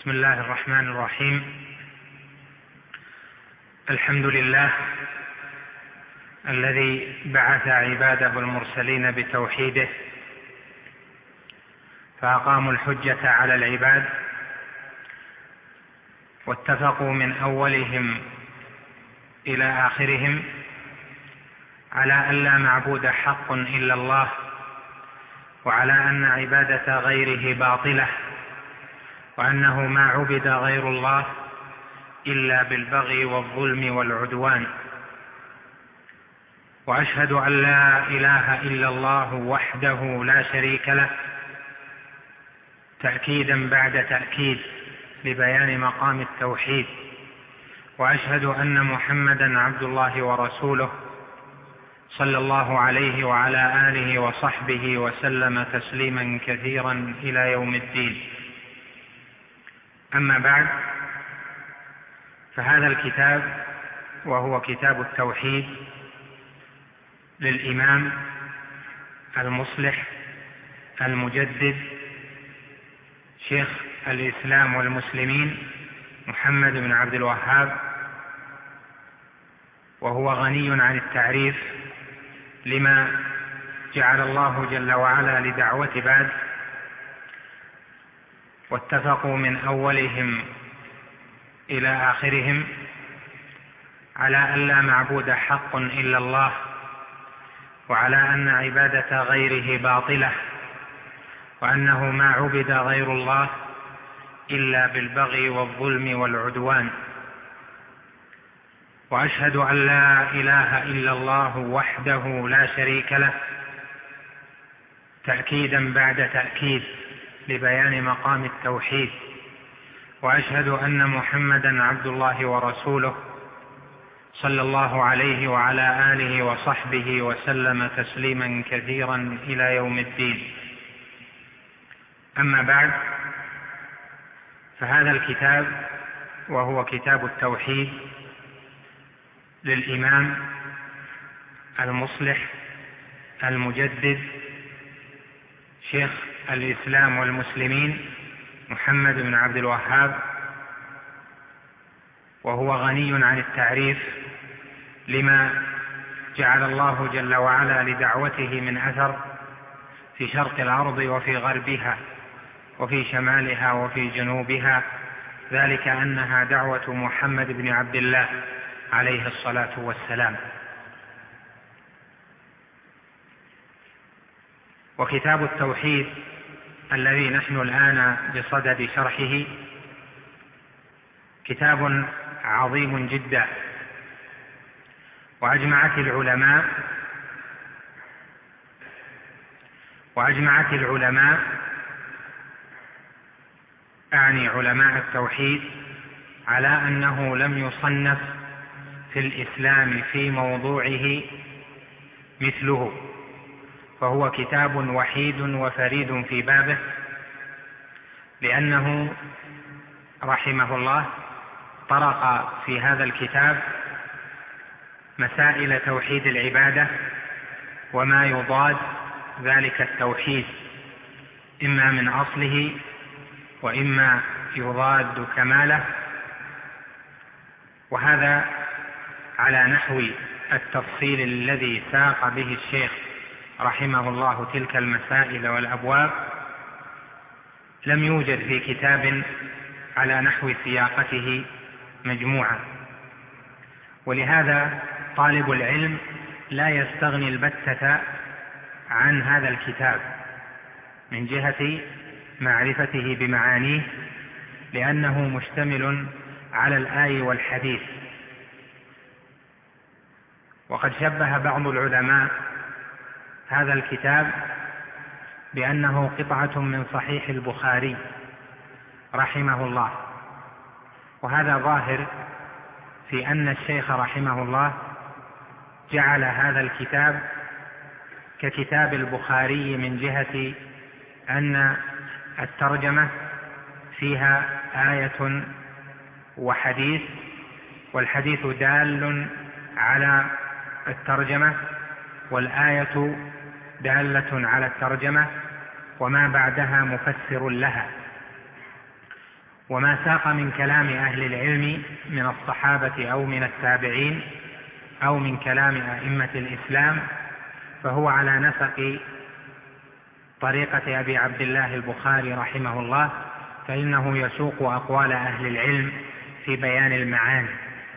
بسم الله الرحمن الرحيم. الحمد لله الذي بعث عباده المرسلين بتوحيده فأقاموا الحجة على العباد، واتفقوا من أولهم إلى آخرهم على أن لا معبود حق إلا الله، وعلى أن عبادة غيره باطلة، وأنه ما عبد غير الله إلا بالبغي والظلم والعدوان. وأشهد أن لا إله إلا الله وحده لا شريك له، تأكيدا بعد تأكيد لبيان مقام التوحيد. وأشهد أن محمدا عبد الله ورسوله صلى الله عليه وعلى آله وصحبه وسلم تسليما كثيرا إلى يوم الدين. أما بعد، فهذا الكتاب وهو كتاب التوحيد للإمام المصلح المجدد شيخ الإسلام والمسلمين محمد بن عبد الوهاب، وهو غني عن التعريف لما جعل الله جل وعلا لدعوة عباد، واتفقوا من أولهم إلى آخرهم على أن لا معبود حق إلا الله، وعلى أن عبادة غيره باطلة، وأنه ما عبد غير الله إلا بالبغي والظلم والعدوان. وأشهد أن لا إله إلا الله وحده لا شريك له، تأكيدا بعد تأكيد لبيان مقام التوحيد. وأشهد أن محمدا عبد الله ورسوله صلى الله عليه وعلى آله وصحبه وسلم تسليما كثيرا إلى يوم الدين. أما بعد، فهذا الكتاب وهو كتاب التوحيد للإمام المصلح المجدد شيخ الإسلام والمسلمين محمد بن عبد الوهاب، وهو غني عن التعريف لما جعل الله جل وعلا لدعوته من أثر في شرق الأرض وفي غربها وفي شمالها وفي جنوبها، ذلك أنها دعوة محمد بن عبد الله عليه الصلاة والسلام. وكتاب التوحيد الذي نحن الآن بصدد شرحه كتاب عظيم جدا، وأجمعت العلماء أعني علماء التوحيد على أنه لم يصنف في الإسلام في موضوعه مثله، فهو كتاب وحيد وفريد في بابه، لأنه رحمه الله طرق في هذا الكتاب مسائل توحيد العبادة وما يضاد ذلك التوحيد، إما من أصله وإما يضاد كماله، وهذا على نحو التفصيل الذي ساق به الشيخ رحمه الله تلك المسائل والأبواب لم يوجد في كتاب على نحو سياقته مجموعة. ولهذا طالب العلم لا يستغني البتة عن هذا الكتاب من جهة معرفته بمعانيه، لأنه مشتمل على الآي والحديث. وقد شبه بعض العلماء هذا الكتاب بأنه قطعة من صحيح البخاري رحمه الله، وهذا ظاهر في أن الشيخ رحمه الله جعل هذا الكتاب ككتاب البخاري من جهة أن الترجمة فيها آية وحديث، والحديث دال على الترجمة، والآية دالة على الترجمة، وما بعدها مفسر لها. وما ساق من كلام أهل العلم من الصحابة أو من التابعين أو من كلام أئمة الإسلام فهو على نسق طريقة أبي عبد الله البخاري رحمه الله، فإنه يسوق أقوال أهل العلم في بيان المعاني.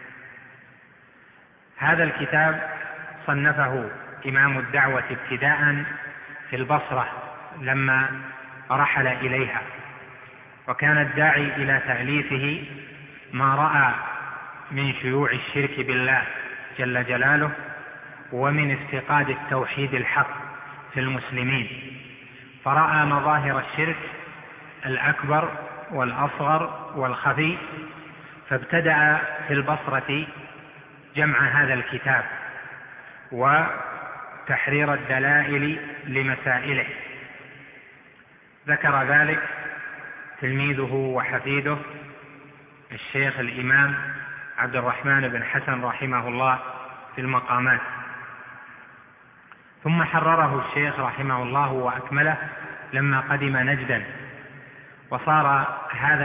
هذا الكتاب صنفه إمام الدعوة ابتداء في البصرة لما رحل إليها، وكان الداعي إلى تأليفه ما رأى من شيوع الشرك بالله جل جلاله ومن افتقاد التوحيد الحق في المسلمين، فرأى مظاهر الشرك الأكبر والأصغر والخفي، فابتدأ في البصرة جمع هذا الكتاب وتحرير الدلائل لمسائله. ذكر ذلك تلميذه وحفيده الشيخ الإمام عبد الرحمن بن حسن رحمه الله في المقامات، ثم حرره الشيخ رحمه الله وأكمله لما قدم نجدا، وصار هذا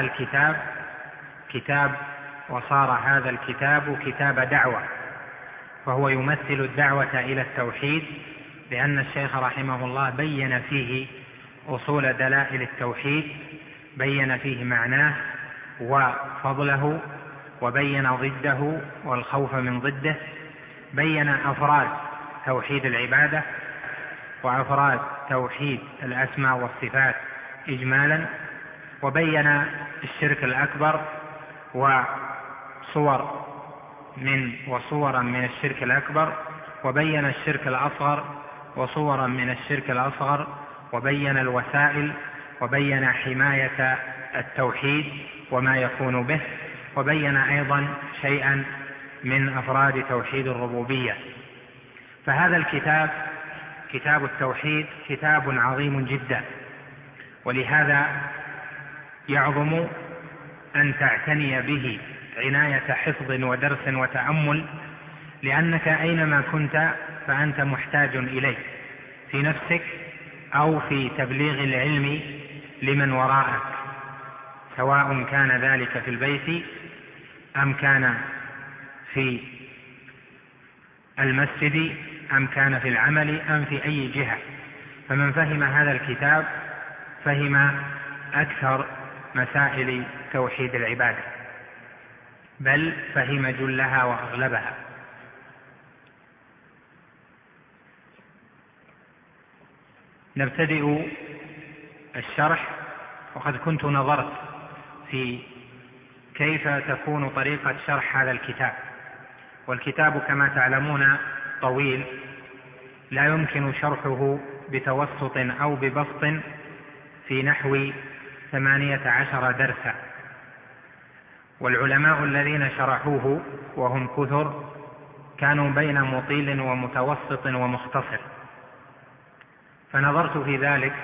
الكتاب كتاب دعوة، فهو يمثل الدعوة إلى التوحيد، لأن الشيخ رحمه الله بين فيه أصول دلائل التوحيد، بين فيه معناه وفضله، وبين ضده والخوف من ضده، بين أفراد توحيد العبادة وأفراد توحيد الأسماء والصفات إجمالا، وبين الشرك الأكبر وصورا من الشرك الأكبر، وبين الشرك الأصغر وصورا من الشرك الأصغر، وبين الوسائل، وبين حماية التوحيد وما يكون به، وبين أيضا شيئا من أفراد توحيد الربوبية. فهذا الكتاب كتاب التوحيد كتاب عظيم جدا، ولهذا يعظم أن تعتني به عناية حفظ ودرس وتأمل، لأنك أينما كنت فأنت محتاج إليه في نفسك أو في تبليغ العلم لمن وراءك، سواء كان ذلك في البيت أم كان في المسجد أم كان في العمل أم في أي جهة. فمن فهم هذا الكتاب فهم أكثر مسائل توحيد العبادة، بل فهم جلها وأغلبها. نبتدئ الشرح، وقد كنت نظرت في كيف تكون طريقة شرح هذا الكتاب، والكتاب كما تعلمون طويل، لا يمكن شرحه بتوسط أو ببسط في نحو 18 درسا، والعلماء الذين شرحوه وهم كثر كانوا بين مطيل ومتوسط ومختصر، فنظرت في ذلك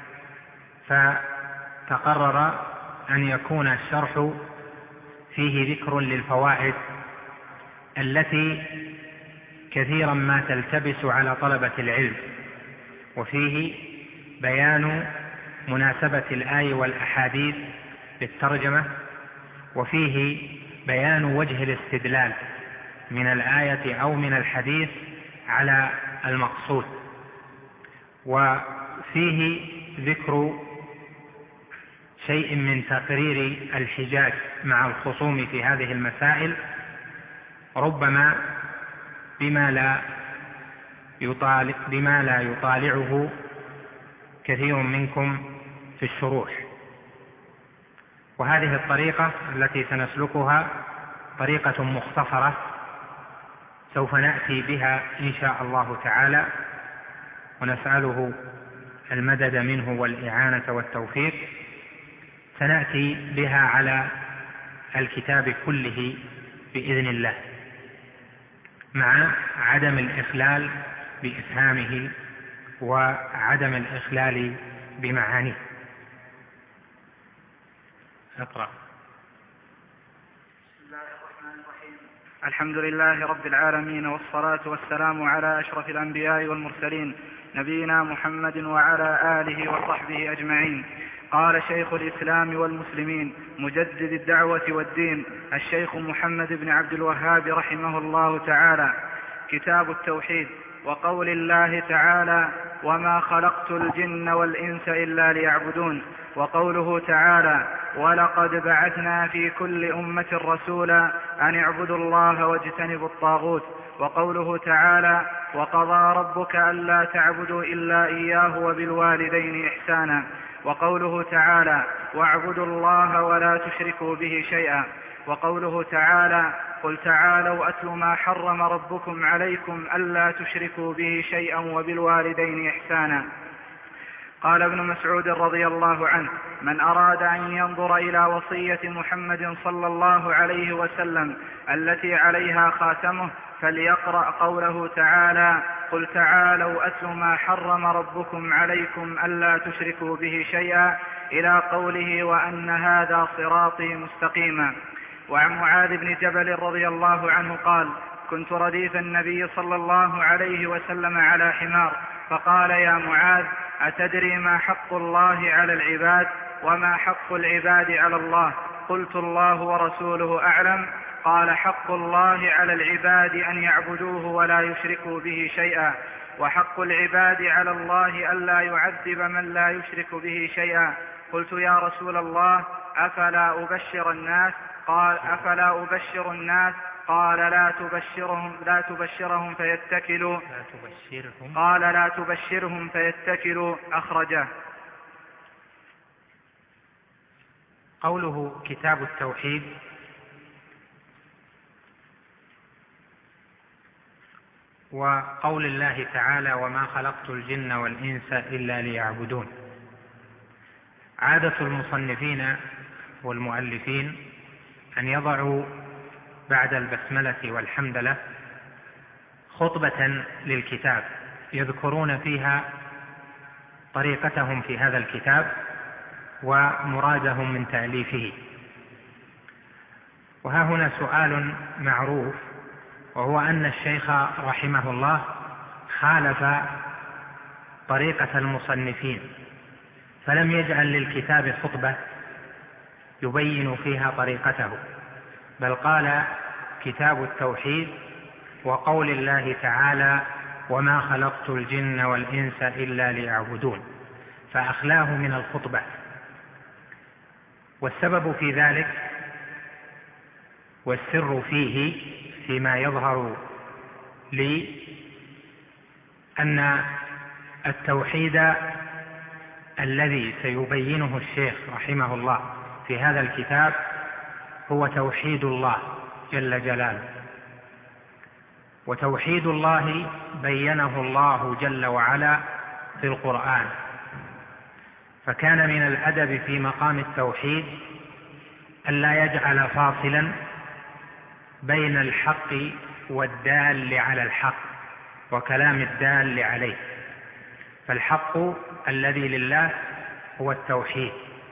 فتقرر أن يكون الشرح فيه ذكر للفوائد التي كثيرا ما تلتبس على طلبة العلم، وفيه بيان مناسبة الآي والأحاديث للترجمة، وفيه بيان وجه الاستدلال من الآية أو من الحديث على المقصود، وفيه ذكر شيء من تقرير الحجاج مع الخصوم في هذه المسائل، ربما بما لا يطالعه كثير منكم في الشروح. وهذه الطريقة التي سنسلكها طريقة مختصرة سوف نأتي بها إن شاء الله تعالى، ونسأله المدد منه والإعانة والتوفيق. سنأتي بها على الكتاب كله بإذن الله، مع عدم الإخلال بإفهامه وعدم الإخلال بمعانيه. اقرأ. بسم الله الرحمن الرحيم. الحمد لله رب العالمين، والصلاة والسلام على أشرف الأنبياء والمرسلين، نبينا محمد وعلى آله وصحبه أجمعين. قال شيخ الإسلام والمسلمين مجدد الدعوة والدين الشيخ محمد بن عبد الوهاب رحمه الله تعالى: كتاب التوحيد. وقول الله تعالى: وما خلقت الجن والإنس إلا ليعبدون. وقوله تعالى: ولقد بعثنا في كل أمة رسولا أن اعبدوا الله واجتنبوا الطاغوت. وقوله تعالى: وقضى ربك ألا تعبدوا إلا إياه وبالوالدين إحسانا. وقوله تعالى: واعبدوا الله ولا تشركوا به شيئا. وقوله تعالى: قل تعالوا أتل ما حرم ربكم عليكم ألا تشركوا به شيئا وبالوالدين إحسانا. قال ابن مسعود رضي الله عنه: من أراد أن ينظر إلى وصية محمد صلى الله عليه وسلم التي عليها خاتمه فليقرأ قوله تعالى: قل تعالوا أتل ما حرم ربكم عليكم ألا تشركوا به شيئا، إلى قوله: وأن هذا صراطي مستقيما. وعن معاذ بن جبل رضي الله عنه قال: كنت رديف النبي صلى الله عليه وسلم على حمار، فقال: يا معاذ، أتدري ما حق الله على العباد وما حق العباد على الله؟ قلت: الله ورسوله أعلم. قال: حق الله على العباد أن يعبدوه ولا يشركوا به شيئا، وحق العباد على الله ألا يعذب من لا يشرك به شيئا. قلت: يا رسول الله، أفلا أبشر الناس؟ قال: أفلا أبشر الناس؟ قال: لا تبشرهم فيتكلوا. قال: لا تبشرهم فيتكلوا. أخرجه. قوله كتاب التوحيد وقول الله تعالى: وما خلقت الجن والإنس إلا ليعبدون. عادة المصنفين والمؤلفين أن يضعوا بعد البسملة والحمدلة خطبة للكتاب يذكرون فيها طريقتهم في هذا الكتاب ومرادهم من تأليفه. وها هنا سؤال معروف، وهو أن الشيخ رحمه الله خالف طريقة المصنفين، فلم يجعل للكتاب خطبة يبين فيها طريقته، بل قال: كتاب التوحيد وقول الله تعالى: وما خلقت الجن والإنس إلا ليعبدون، فأخلاه من الخطبة. والسبب في ذلك والسر فيه فيما يظهر لي أن التوحيد الذي سيبينه الشيخ رحمه الله في هذا الكتاب هو توحيد الله جل جلاله. وتوحيد الله بينه الله جل وعلا في القرآن، فكان من الأدب في مقام التوحيد ألا يجعل فاصلا بين الحق والدال على الحق وكلام الدال عليه. فالحق الذي لله هو التوحيد،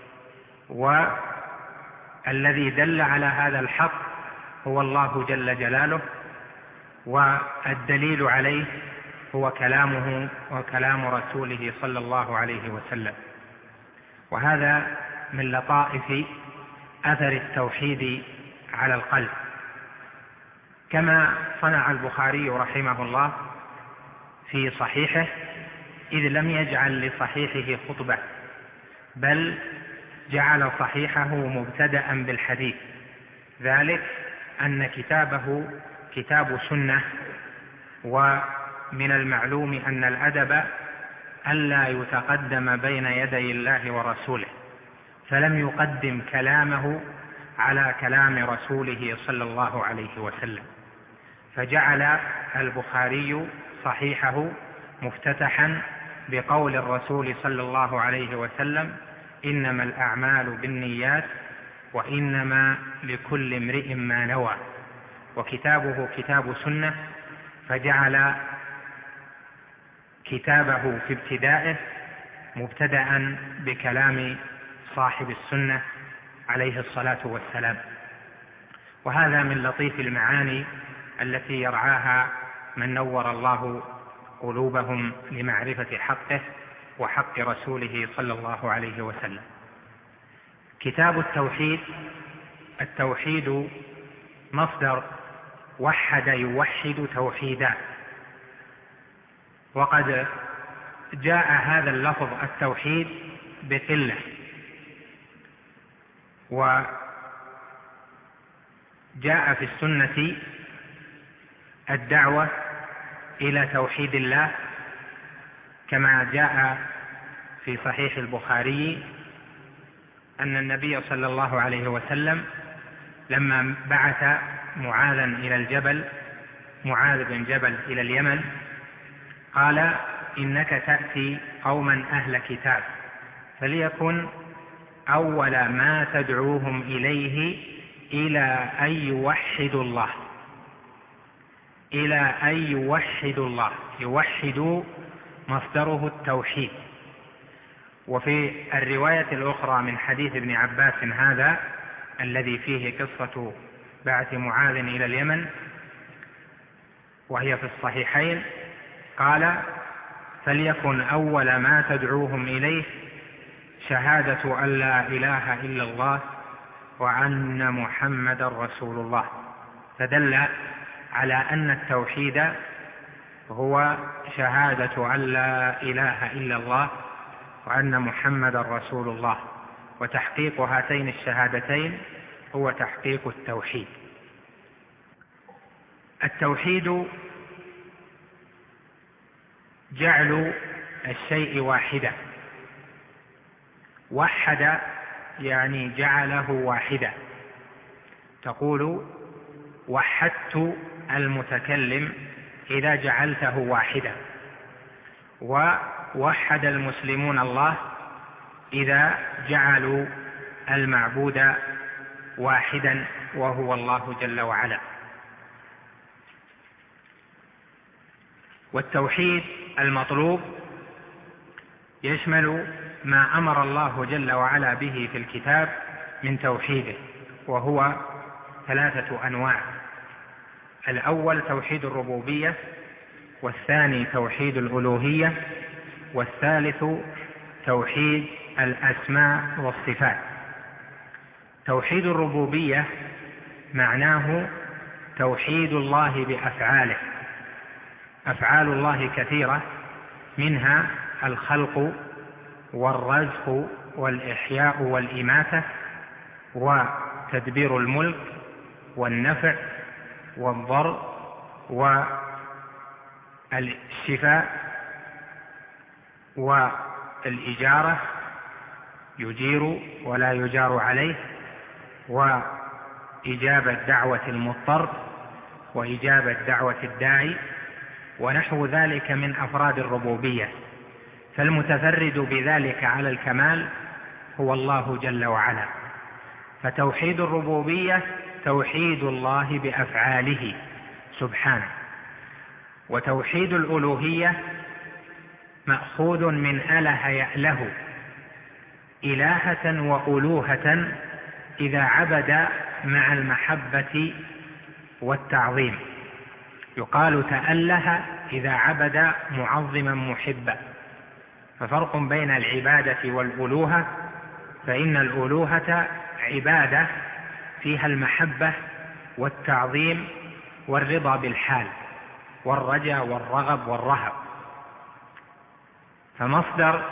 والذي دل على هذا الحق هو الله جل جلاله، والدليل عليه هو كلامه وكلام رسوله صلى الله عليه وسلم. وهذا من لطائف أثر التوحيد على القلب، كما صنع البخاري رحمه الله في صحيحه، إذ لم يجعل لصحيحه خطبة، بل جعل صحيحه مبتدأ بالحديث، ذلك أن كتابه كتاب سنة، ومن المعلوم أن الأدب ألا يتقدم بين يدي الله ورسوله، فلم يقدم كلامه على كلام رسوله صلى الله عليه وسلم، فجعل البخاري صحيحه مفتتحا بقول الرسول صلى الله عليه وسلم: إنما الأعمال بالنيات وإنما لكل امرئ ما نوى. وكتابه كتاب سنة، فجعل كتابه في ابتدائه مبتدأ بكلام صاحب السنة عليه الصلاة والسلام. وهذا من لطيف المعاني التي يرعاها من نور الله قلوبهم لمعرفة حقه وحق رسوله صلى الله عليه وسلم. كتاب التوحيد. التوحيد مصدر وحد يوحد توحيدا، وقد جاء هذا اللفظ التوحيد بقلة، وجاء في السنة الدعوة إلى توحيد الله، كما جاء في صحيح البخاري أن النبي صلى الله عليه وسلم لما بعث معاذا إلى الجبل، معاذ بن جبل إلى اليمن، قال: إنك تأتي قوما أهل كتاب، فليكن أول ما تدعوهم إليه إلى أن يوحدوا الله، إلى أن يوحدوا الله. يوحدوا مصدره التوحيد. وفي الرواية الأخرى من حديث ابن عباس هذا الذي فيه قصة بعث معاذ إلى اليمن وهي في الصحيحين، قال: فليكن أول ما تدعوهم إليه شهادة أن لا إله إلا الله وأن محمد رسول الله. فدل على أن التوحيد هو شهادة أن لا إله إلا الله وأن محمد رسول الله، وتحقيق هاتين الشهادتين هو تحقيق التوحيد. التوحيد جعل الشيء واحدا. وحد يعني جعله واحدا. تقول: وحدت المتكلم إذا جعلته واحدا، ووحد المسلمون الله إذا جعلوا المعبود واحدا وهو الله جل وعلا. والتوحيد المطلوب يشمل ما أمر الله جل وعلا به في الكتاب من توحيده، وهو 3 أنواع: الأول توحيد الربوبية، والثاني توحيد الألوهية، والثالث توحيد الأسماء والصفات. توحيد الربوبية معناه توحيد الله بأفعاله. أفعال الله كثيرة، منها الخلق والرزق والإحياء والإماتة وتدبير الملك والنفع والضر والشفاء والإجارة، يجير ولا يجار عليه، وإجابة دعوة المضطر وإجابة دعوة الداعي، ونحو ذلك من أفراد الربوبية. فالمتفرد بذلك على الكمال هو الله جل وعلا. فتوحيد الربوبية توحيد الله بأفعاله سبحانه. وتوحيد الألوهية مأخوذ من أله يأله، إلهة وألوهة إذا عبد مع المحبة والتعظيم. يقال تأله إذا عبد معظما محبا. ففرق بين العبادة والألوهة، فإن الألوهة عبادة فيها المحبة والتعظيم والرضا بالحال والرجاء والرغب والرهب. فمصدر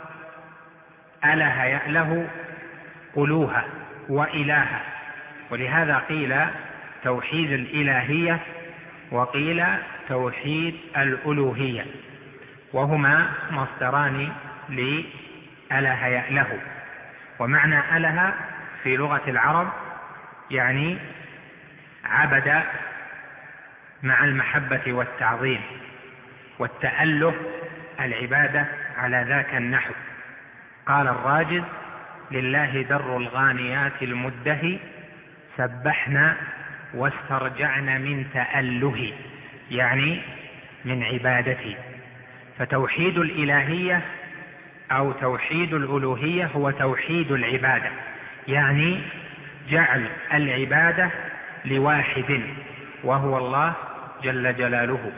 أله يأله ألوهة وإلهة، ولهذا قيل توحيد الإلهية وقيل توحيد الألوهية، وهما مصدران لأله يأله. ومعنى أله في لغة العرب يعني عبد مع المحبة والتعظيم، والتأله العبادة على ذاك النحو. قال الراجز: لله در الغانيات المدهي سبحنا واسترجعنا من تأله، يعني من عبادتي. فتوحيد الإلهية أو توحيد الألوهية هو توحيد العبادة، يعني جعل العبادة لواحد وهو الله جل جلاله.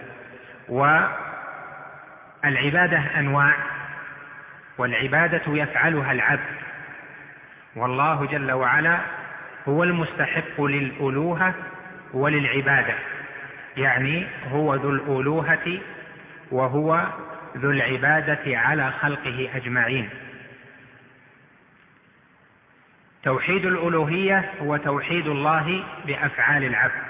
والعبادة أنواع، والعبادة يفعلها العبد، والله جل وعلا هو المستحق للألوهة وللعبادة، يعني هو ذو الألوهة وهو ذو العبادة على خلقه أجمعين. توحيد الألوهية هو توحيد الله بأفعال العبد.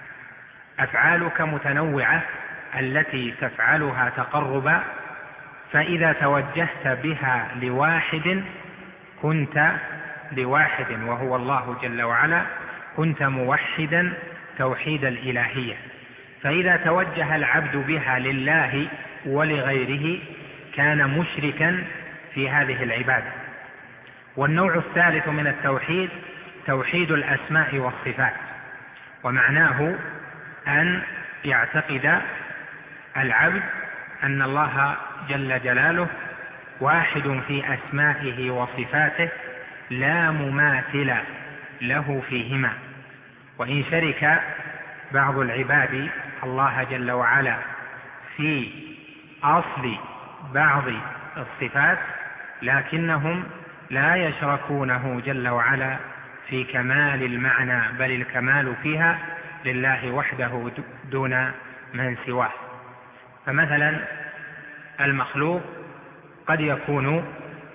أفعالك متنوعة التي تفعلها تقربا، فإذا توجهت بها لواحد كنت لواحد وهو الله جل وعلا كنت موحدا توحيد الإلهية. فإذا توجه العبد بها لله ولغيره كان مشركا في هذه العبادة. والنوع الثالث من التوحيد توحيد الأسماء والصفات، ومعناه أن يعتقد العبد أن الله جل جلاله واحد في أسمائه وصفاته لا مماثل له فيهما. وإن شرك بعض العباد الله جل وعلا في أصل بعض الصفات لكنهم لا يشركونه جل وعلا في كمال المعنى، بل الكمال فيها لله وحده دون من سواه. فمثلا المخلوق قد يكون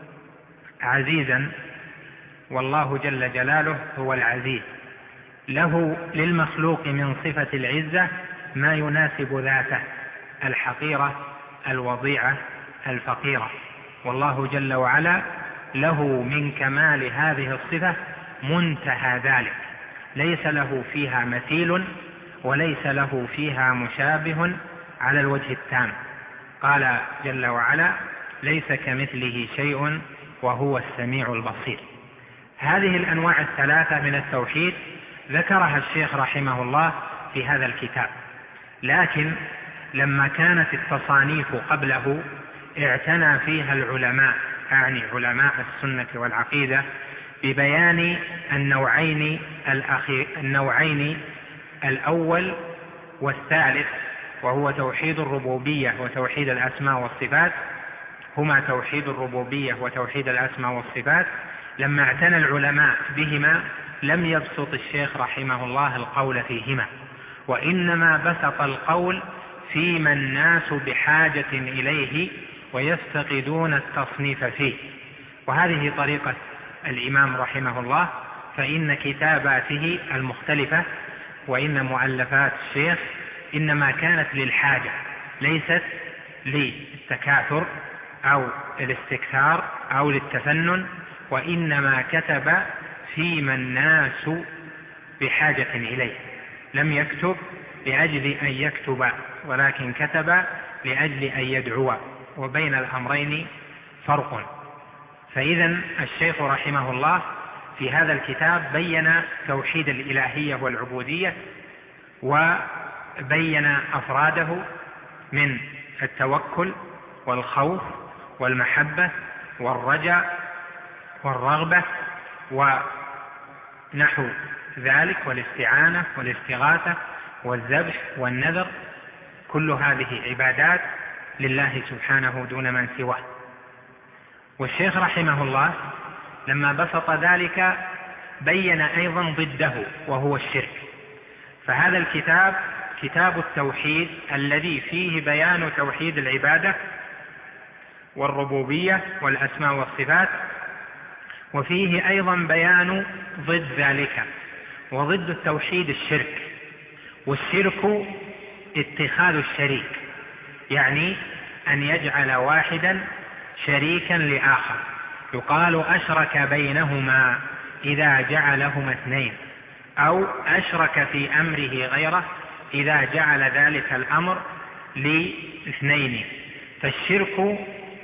عزيزا والله جل جلاله هو العزيز، له للمخلوق من صفة العزة ما يناسب ذاته، الحقيرة الوضيعة الفقيرة، والله جل وعلا له من كمال هذه الصفة منتهى ذلك، ليس له فيها مثيل وليس له فيها مشابه على الوجه التام. قال جل وعلا ليس كمثله شيء وهو السميع البصير. هذه الأنواع الثلاثة من التوحيد ذكرها الشيخ رحمه الله في هذا الكتاب، لكن لما كانت التصانيف قبله اعتنى فيها العلماء، يعني علماء السنة والعقيدة، ببيان النوعين الأول والثالث، وهو توحيد الربوبية وتوحيد الأسماء والصفات، هما توحيد الربوبية وتوحيد الأسماء والصفات. لما اعتنى العلماء بهما لم يبسط الشيخ رحمه الله القول فيهما، وإنما بسط القول فيما الناس بحاجة إليه ويفتقدون التصنيف فيه. وهذه طريقة الإمام رحمه الله، فإن كتاباته المختلفة وإن مؤلفات الشيخ إنما كانت للحاجة، ليست للتكاثر أو الاستكثار أو للتفنن، وإنما كتب فيما الناس بحاجة إليه. لم يكتب لأجل أن يكتب، ولكن كتب لأجل أن يدعو، وبين الأمرين فرق. فإذا الشيخ رحمه الله في هذا الكتاب بين توحيد الإلهية والعبودية، وبين أفراده من التوكل والخوف والمحبة والرجاء والرغبة ونحو ذلك، والاستعانة والاستغاثة والذبح والنذر، كل هذه عبادات لله سبحانه دون من سواه. والشيخ رحمه الله لما بسط ذلك بين أيضا ضده وهو الشرك. فهذا الكتاب كتاب التوحيد الذي فيه بيان توحيد العبادة والربوبية والأسماء والصفات، وفيه أيضا بيان ضد ذلك، وضد التوحيد الشرك. والشرك اتخاذ الشريك، يعني أن يجعل واحدا شريكا لآخر، يقال أشرك بينهما إذا جعلهما اثنين، أو أشرك في أمره غيره إذا جعل ذلك الأمر لاثنين. فالشرك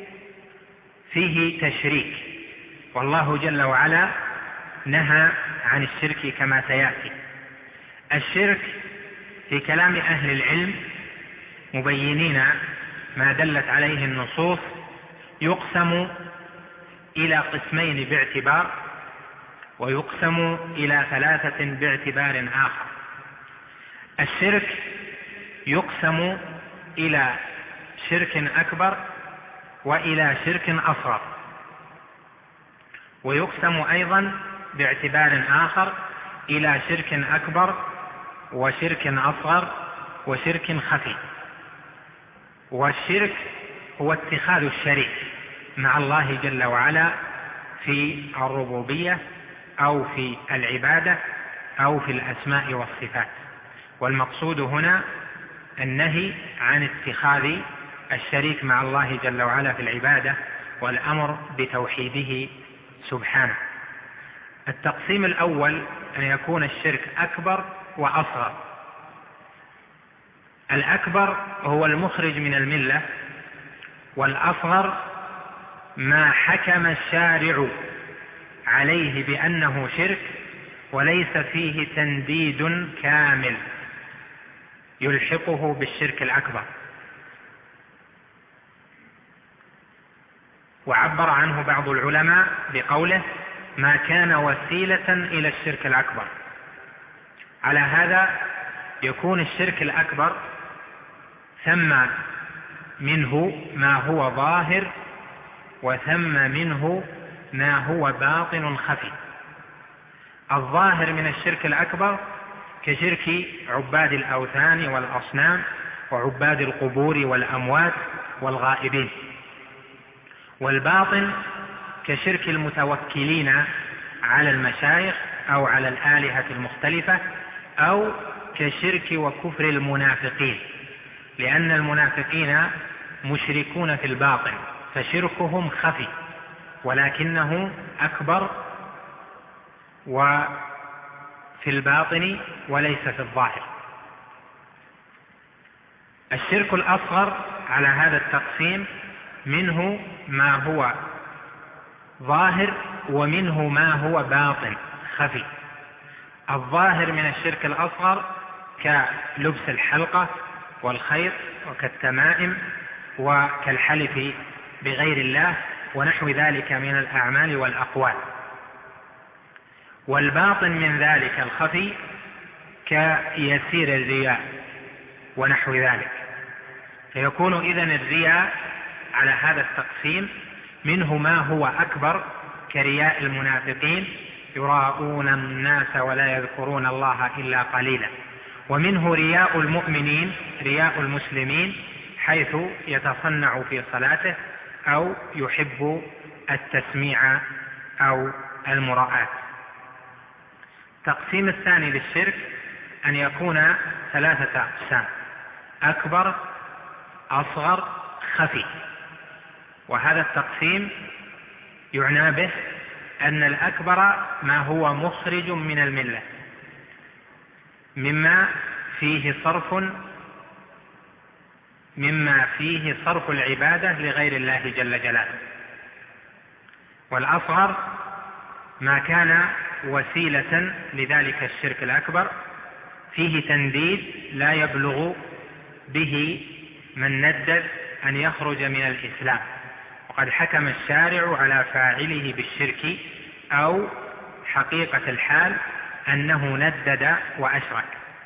فيه تشريك، والله جل وعلا نهى عن الشرك كما سيأتي. الشرك في كلام أهل العلم مبينين ما دلت عليه النصوص يقسم إلى قسمين باعتبار، ويقسم إلى ثلاثة باعتبار آخر. الشرك يقسم إلى شرك أكبر وإلى شرك أصغر. ويقسم أيضا باعتبار آخر إلى شرك أكبر وشرك أصغر وشرك خفي. والشرك هو اتخاذ الشريك مع الله جل وعلا في الربوبية أو في العبادة أو في الأسماء والصفات. والمقصود هنا النهي عن اتخاذ الشريك مع الله جل وعلا في العبادة والأمر بتوحيده سبحانه. التقسيم الأول أن يكون الشرك أكبر وأصغر. الأكبر هو المخرج من الملة، والأصغر ما حكم الشارع عليه بأنه شرك وليس فيه تنديد كامل يلحقه بالشرك الأكبر، وعبر عنه بعض العلماء بقوله ما كان وسيلة إلى الشرك الأكبر. على هذا يكون الشرك الأكبر ثم منه ما هو ظاهر وثم منه ما هو باطن خفي. الظاهر من الشرك الأكبر كشرك عباد الأوثان والأصنام وعباد القبور والأموات والغائبين، والباطن كشرك المتوكلين على المشايخ أو على الآلهة المختلفة، أو كشرك وكفر المنافقين، لأن المنافقين مشركون في الباطن فشركهم خفي ولكنه أكبر وفي الباطن وليس في الظاهر. الشرك الأصغر على هذا التقسيم منه ما هو ظاهر ومنه ما هو باطن خفي. الظاهر من الشرك الأصغر كلبس الحلقة والخيط وكالتمائم وكالحلف بغير الله ونحو ذلك من الأعمال والأقوال. والباطن من ذلك الخفي كيسير الرياء ونحو ذلك. فيكون إذن الرياء على هذا التقسيم منه ما هو أكبر كرياء المنافقين يراءون الناس ولا يذكرون الله إلا قليلا، ومنه رياء المؤمنين رياء المسلمين حيث يتصنع في صلاته أو يحب التسميع أو المراءة. التقسيم الثاني للشرك أن يكون 3 أقسام: أكبر، أصغر، خفي. وهذا التقسيم يعنى به أن الأكبر ما هو مخرج من الملة مما فيه صرف العبادة لغير الله جل جلاله. والأصغر ما كان وسيلة لذلك الشرك الأكبر فيه تنديد لا يبلغ به من ندد أن يخرج من الإسلام، وقد حكم الشارع على فاعله بالشرك أو حقيقة الحال أنه ندد وأشرك.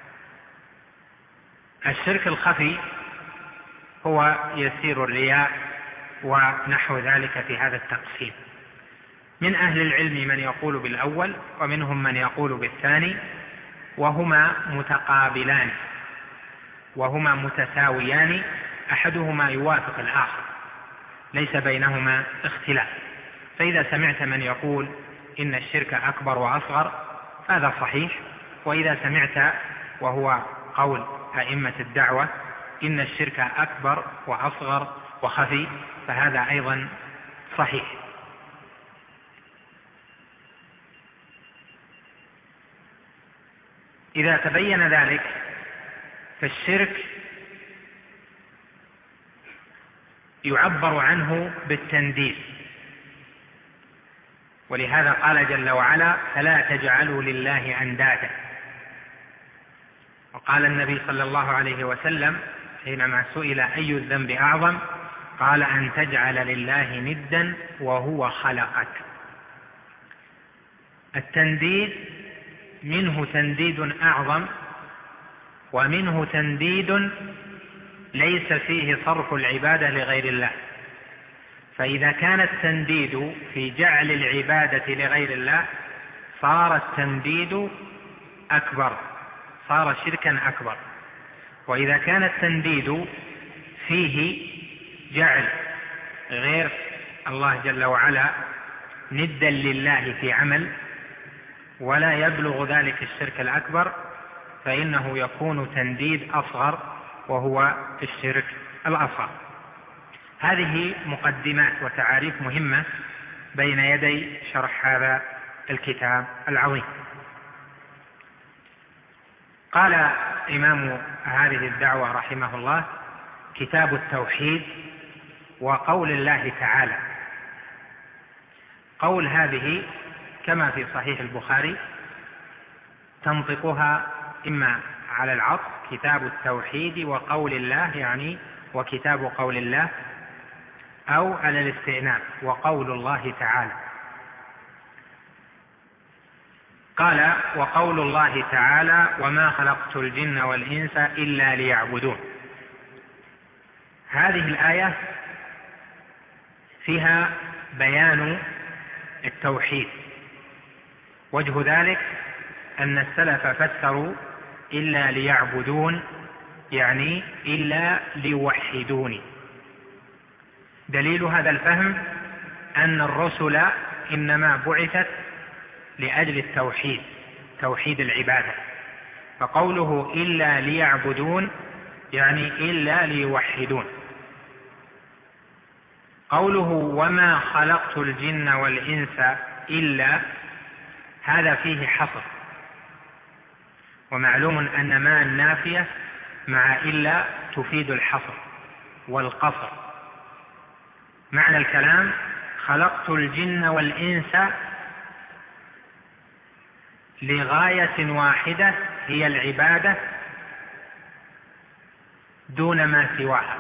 الشرك الخفي هو يسير الرياء ونحو ذلك في هذا التقسيم. من أهل العلم من يقول بالأول ومنهم من يقول بالثاني، وهما متقابلان وهما متساويان، أحدهما يوافق الآخر ليس بينهما اختلاف. فإذا سمعت من يقول إن الشرك أكبر وأصغر هذا صحيح، وإذا سمعت وهو قول أئمة الدعوة إن الشرك أكبر وأصغر وخفي فهذا أيضا صحيح. إذا تبين ذلك فالشرك يعبر عنه بالتنديد، ولهذا قال جل وعلا فلا تجعلوا لله أندادا. وقال النبي صلى الله عليه وسلم حينما سئل أي الذنب أعظم قال أن تجعل لله ندا وهو خلقك. التنديد منه تنديد أعظم ومنه تنديد ليس فيه صرف العبادة لغير الله، فإذا كان التنديد في جعل العبادة لغير الله صار التنديد أكبر، صار شركا أكبر. وإذا كان التنديد فيه جعل غير الله جل وعلا ندا لله في عمل ولا يبلغ ذلك الشرك الأكبر، فإنه يكون تنديد أصغر وهو الشرك الأصغر. هذه مقدمات وتعاريف مهمة بين يدي شرح هذا الكتاب العظيم. قال إمام هذه الدعوة رحمه الله: كتاب التوحيد وقول الله تعالى. قول هذه كما في صحيح البخاري تنطقها إما على العطف، كتاب التوحيد وقول الله، يعني وكتاب قول الله، أو على الاستئناف وقول الله تعالى. قال: وقول الله تعالى: وما خلقت الجن والإنس إلا ليعبدون. هذه الآية فيها بيان التوحيد. وجه ذلك أن السلف فسروا إلا ليعبدون يعني إلا ليوحدوني. دليل هذا الفهم أن الرسل إنما بعثت لأجل التوحيد، توحيد العبادة. فقوله إلا ليعبدون يعني إلا ليوحدون. قوله وما خلقت الجن والإنس إلا، هذا فيه حصر، ومعلوم أن ما النافية مع إلا تفيد الحصر والقصر. معنى الكلام: خلقت الجن والإنس لغاية واحدة هي العبادة دون ما سواها،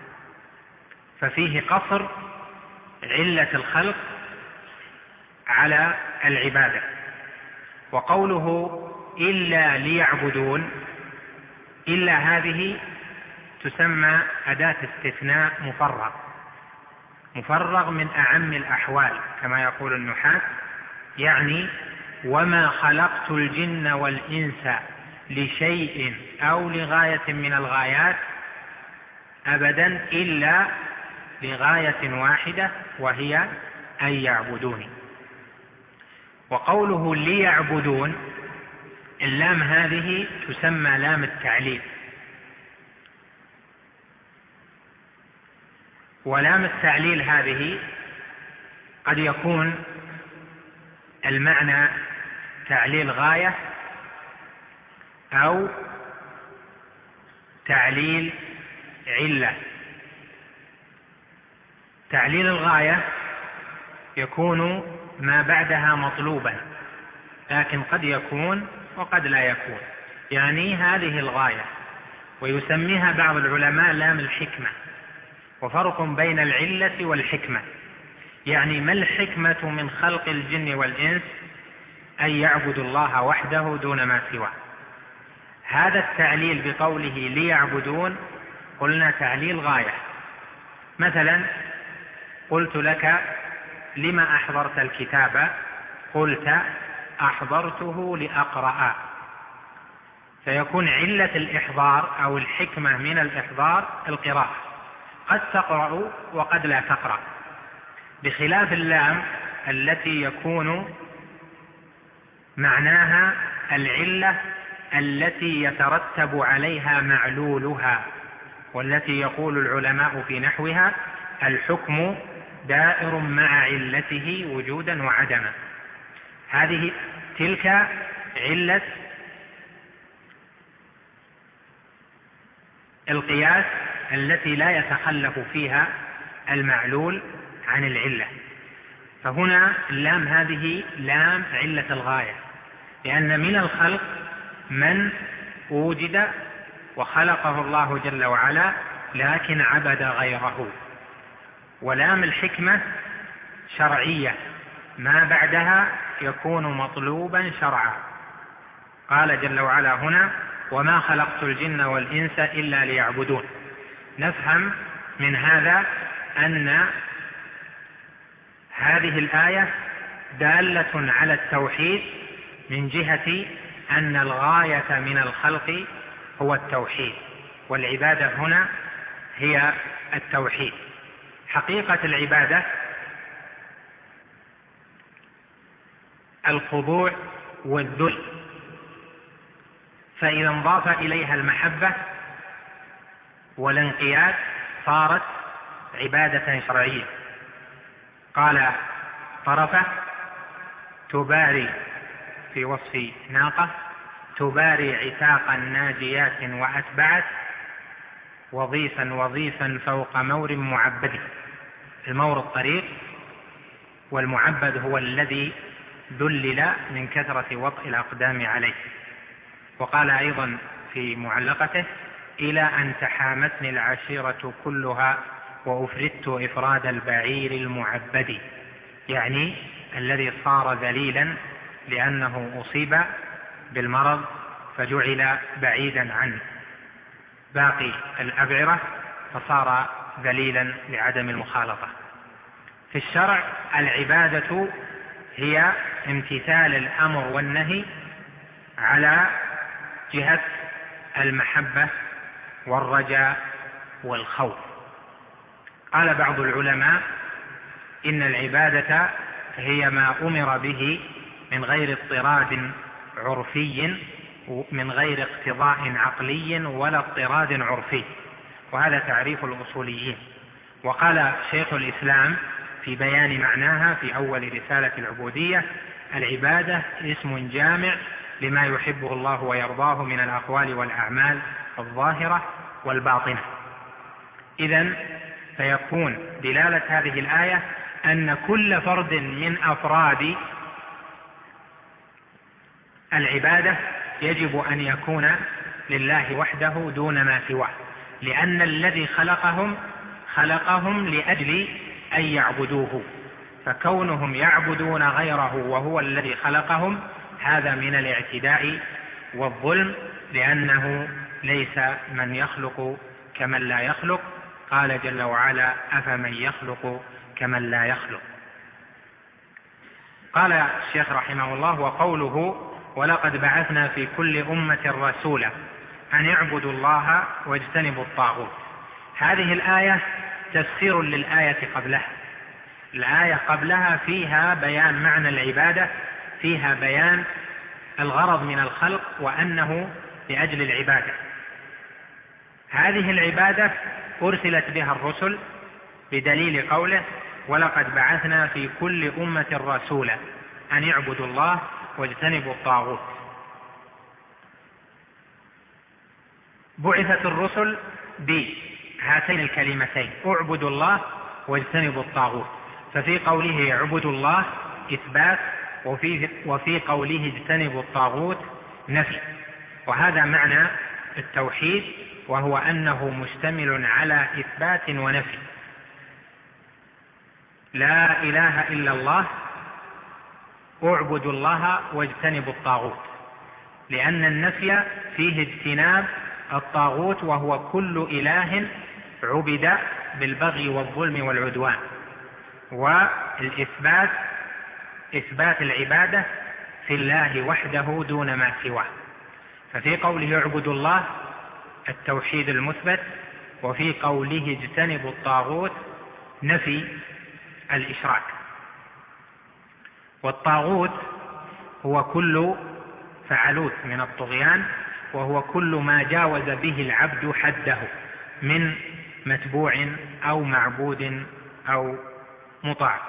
ففيه قصر علة الخلق على العبادة. وقوله إلا ليعبدون، إلا هذه تسمى أداة استثناء مفرغ من أعم الأحوال كما يقول النحاة، يعني وما خلقت الجن والإنس لشيء أو لغاية من الغايات أبدا إلا لغاية واحدة وهي أن يعبدوني. وقوله ليعبدون، اللام هذه تسمى لام التعليل، ولام التعليل هذه قد يكون المعنى تعليل غاية أو تعليل علة. تعليل الغاية يكون ما بعدها مطلوبا، لكن قد يكون وقد لا يكون، يعني هذه الغاية. ويسميها بعض العلماء لام الحكمة. وفرق بين العلة والحكمة، يعني ما الحكمة من خلق الجن والإنس؟ أن يعبدوا الله وحده دون ما سواه. هذا التعليل بقوله ليعبدون قلنا تعليل غاية. مثلا قلت لك لما أحضرت الكتاب؟ قلت أحضرته لأقرأ، فيكون علة الإحضار أو الحكمة من الإحضار القراءة، قد تقرأ وقد لا تقرأ، بخلاف اللام التي يكون معناها العلة التي يترتب عليها معلولها، والتي يقول العلماء في نحوها الحكم دائر مع علته وجودا وعدما. هذه تلك علة القياس التي لا يتخلف فيها المعلول عن العلة. فهنا اللام هذه لام علة الغاية، لأن من الخلق من وجد وخلقه الله جل وعلا لكن عبد غيره. ولام الحكمة شرعية، ما بعدها يكون مطلوبا شرعا. قال جل وعلا هنا وما خلقت الجن والإنس إلا ليعبدون. نفهم من هذا أن هذه الآية دالة على التوحيد من جهة أن الغاية من الخلق هو التوحيد، والعبادة هنا هي التوحيد. حقيقة العبادة الخضوع والذل، فإذا انضاف إليها المحبة والانقياد صارت عبادة شرعية. قال طرفة: تباري، في وصف ناقة: تباري عتاقا ناجيات وأتبعت وظيفا فوق مور معبد. المور الطريق، والمعبد هو الذي ذلل من كثرة وطئ الأقدام عليه. وقال أيضا في معلقته: إلى أن تحامتني العشيرة كلها وأفردت إفراد البعير المعبد، يعني الذي صار ذليلا لأنه أصيب بالمرض فجعل بعيدا عن باقي الأبعرة فصار ذليلا لعدم المخالطة. في الشرع العبادة هي امتثال الأمر والنهي على جهة المحبة والرجاء والخوف. قال بعض العلماء: إن العبادة هي ما أمر به من غير اضطراد عرفي، من غير اقتضاء عقلي ولا اضطراد عرفي، وهذا تعريف الأصوليين. وقال شيخ الإسلام في بيان معناها في أول رسالة العبودية: العبادة اسم جامع لما يحبه الله ويرضاه من الأقوال والأعمال الظاهرة والباطنة. إذن فيكون دلالة هذه الآية أن كل فرد من أفراد العبادة يجب أن يكون لله وحده دون ما سواه، لأن الذي خلقهم لأجل أن يعبدوه، فكونهم يعبدون غيره وهو الذي خلقهم هذا من الاعتداء والظلم، لأنه ليس من يخلق كمن لا يخلق. قال جل وعلا: أفمن يخلق كمن لا يخلق. قال الشيخ رحمه الله: وقوله: ولقد بعثنا في كل أمة رسولا أن يعبدوا الله واجتنبوا الطاغوت. هذه الآية تفسير للآية قبلها. الآية قبلها فيها بيان معنى العبادة، فيها بيان الغرض من الخلق وأنه لأجل العبادة. هذه العبادة أرسلت بها الرسل بدليل قوله: ولقد بعثنا في كل أمة رسولا أن يعبدوا الله واجتنبوا الطاغوت. بعثت الرسل بهاتين الكلمتين: اعبدوا الله واجتنبوا الطاغوت. ففي قوله اعبدوا الله إثبات، وفي قوله اجتنبوا الطاغوت نفي. وهذا معنى التوحيد، وهو أنه مشتمل على إثبات ونفي. لا إله إلا الله، اعبدوا الله واجتنبوا الطاغوت، لأن النفي فيه اجتناب الطاغوت وهو كل إله عبد بالبغي والظلم والعدوان، والإثبات إثبات العبادة في الله وحده دون ما سواه. ففي قوله اعبدوا الله التوحيد المثبت، وفي قوله اجتنبوا الطاغوت نفي الإشراك. والطاغوت هو كل فعلوت من الطغيان، وهو كل ما جاوز به العبد حده من متبوع أو معبود أو مطاع.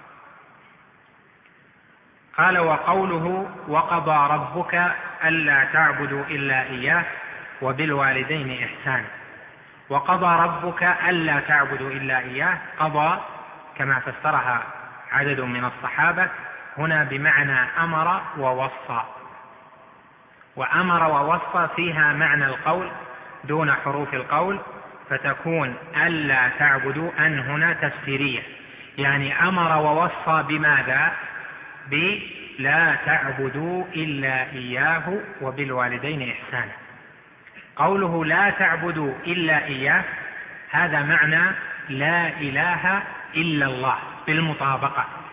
قال: وقوله: وقضى ربك ألا تعبدوا إلا إياه وبالوالدين إحسانا. وقضى ربك ألا تعبدوا إلا إياه، قضى كما فسرها عدد من الصحابة هنا بمعنى أمر ووصى، وأمر ووصى فيها معنى القول دون حروف القول، فتكون ألا تعبدوا أن هنا تفسيرية، يعني أمر ووصى بماذا؟ بلا تعبدوا إلا إياه وبالوالدين إحسانا. قوله لا تعبدوا إلا إياه هذا معنى لا إله إلا الله بالمطابقة،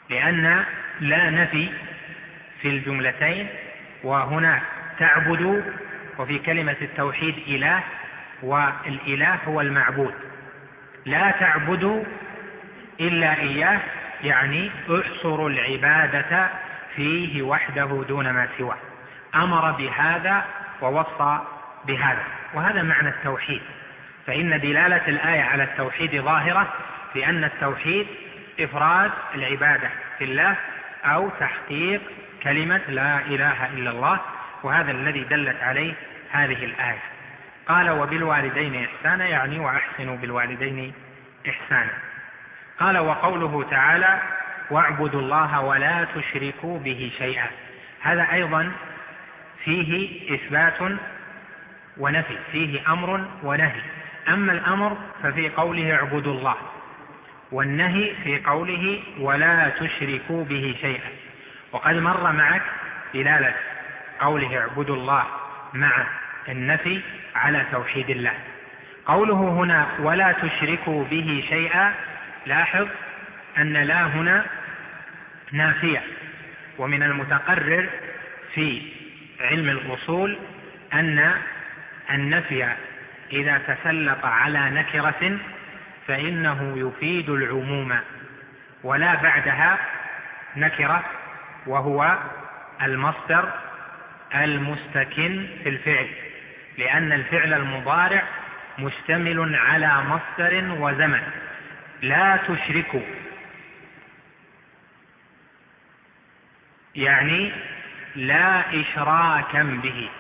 لأن لا نفي في الجملتين، وهنا تعبد، وفي كلمة التوحيد إله، والإله هو المعبود. لا تعبد إلا إياه، يعني احصر العبادة فيه وحده دون ما سواه. أمر بهذا ووصى بهذا، وهذا معنى التوحيد. فإن دلالة الآية على التوحيد ظاهرة في أن التوحيد إفراد العبادة في الله أو تحقيق كلمة لا إله إلا الله، وهذا الذي دلت عليه هذه الآية. قال وبالوالدين إحسانا، يعني وأحسنوا بالوالدين إحسانا. قال وقوله تعالى واعبدوا الله ولا تشركوا به شيئا، هذا أيضا فيه إثبات ونفي، فيه أمر ونهي. أما الأمر ففي قوله اعبدوا الله، والنهي في قوله ولا تشركوا به شيئا. وقد مر معك دلالة قوله اعبدوا الله مع النفي على توحيد الله. قوله هنا ولا تشركوا به شيئا، لاحظ أن لا هنا نافية، ومن المتقرر في علم الأصول أن النفي إذا تسلط على نكرة فإنه يفيد العموم، ولا بعدها نكرة وهو المصدر المستكن في الفعل، لأن الفعل المضارع مشتمل على مصدر وزمن. لا تشركوا يعني لا إشراكا به،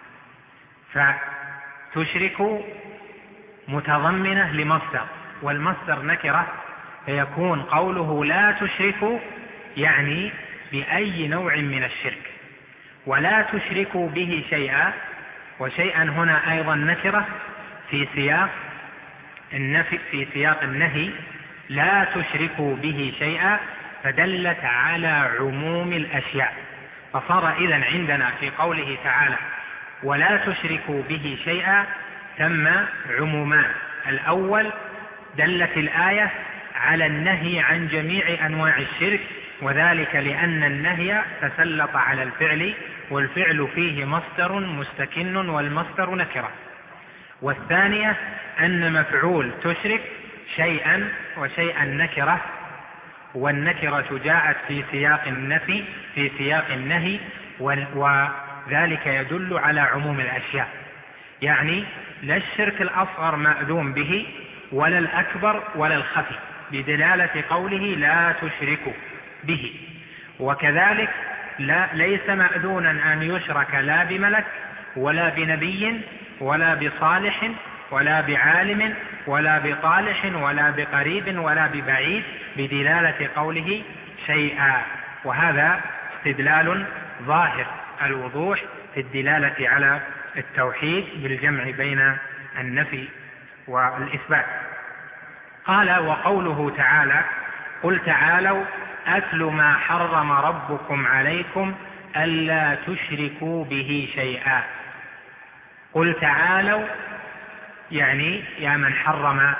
فتشرك متضمنة لمصدر، والمصدر نكرة، فيكون قوله لا تشركوا يعني بأي نوع من الشرك. ولا تشركوا به شيئا، وشيئا هنا أيضا نكرة في سياق النفي، في سياق النهي لا تشركوا به شيئا، فدلت على عموم الأشياء. فصار إذن عندنا في قوله تعالى ولا تشركوا به شيئا ثم عمومان. الأول دلت الآية على النهي عن جميع أنواع الشرك، وذلك لأن النهي تسلط على الفعل، والفعل فيه مصدر مستكن والمصدر نكرة. والثانية أن مفعول تشرك شيئا وشيئا نكرة، والنكرة جاءت في سياق النفي في سياق النهي، وذلك يدل على عموم الأشياء. يعني لا الشرك الأصغر مأذون به ولا الأكبر ولا الخفي، بدلالة قوله لا تشركوا به. وكذلك ليس مأذونا أن يشرك لا بملك ولا بنبي ولا بصالح ولا بعالم ولا بطالح ولا بقريب ولا ببعيد، بدلالة قوله شيئا. وهذا استدلال ظاهر الوضوح في الدلالة على التوحيد بالجمع بين النفي والإثبات. قال وقوله تعالى قل تعالوا أتل ما حرم ربكم عليكم ألا تشركوا به شيئا. قل تعالوا يعني يا من حرم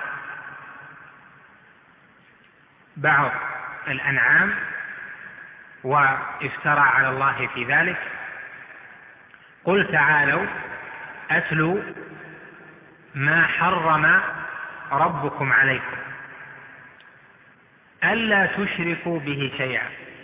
بعض الأنعام وافترى على الله في ذلك، قل تعالوا أتلوا ما حرم ربكم عليكم ألا تشركوا به شيئا.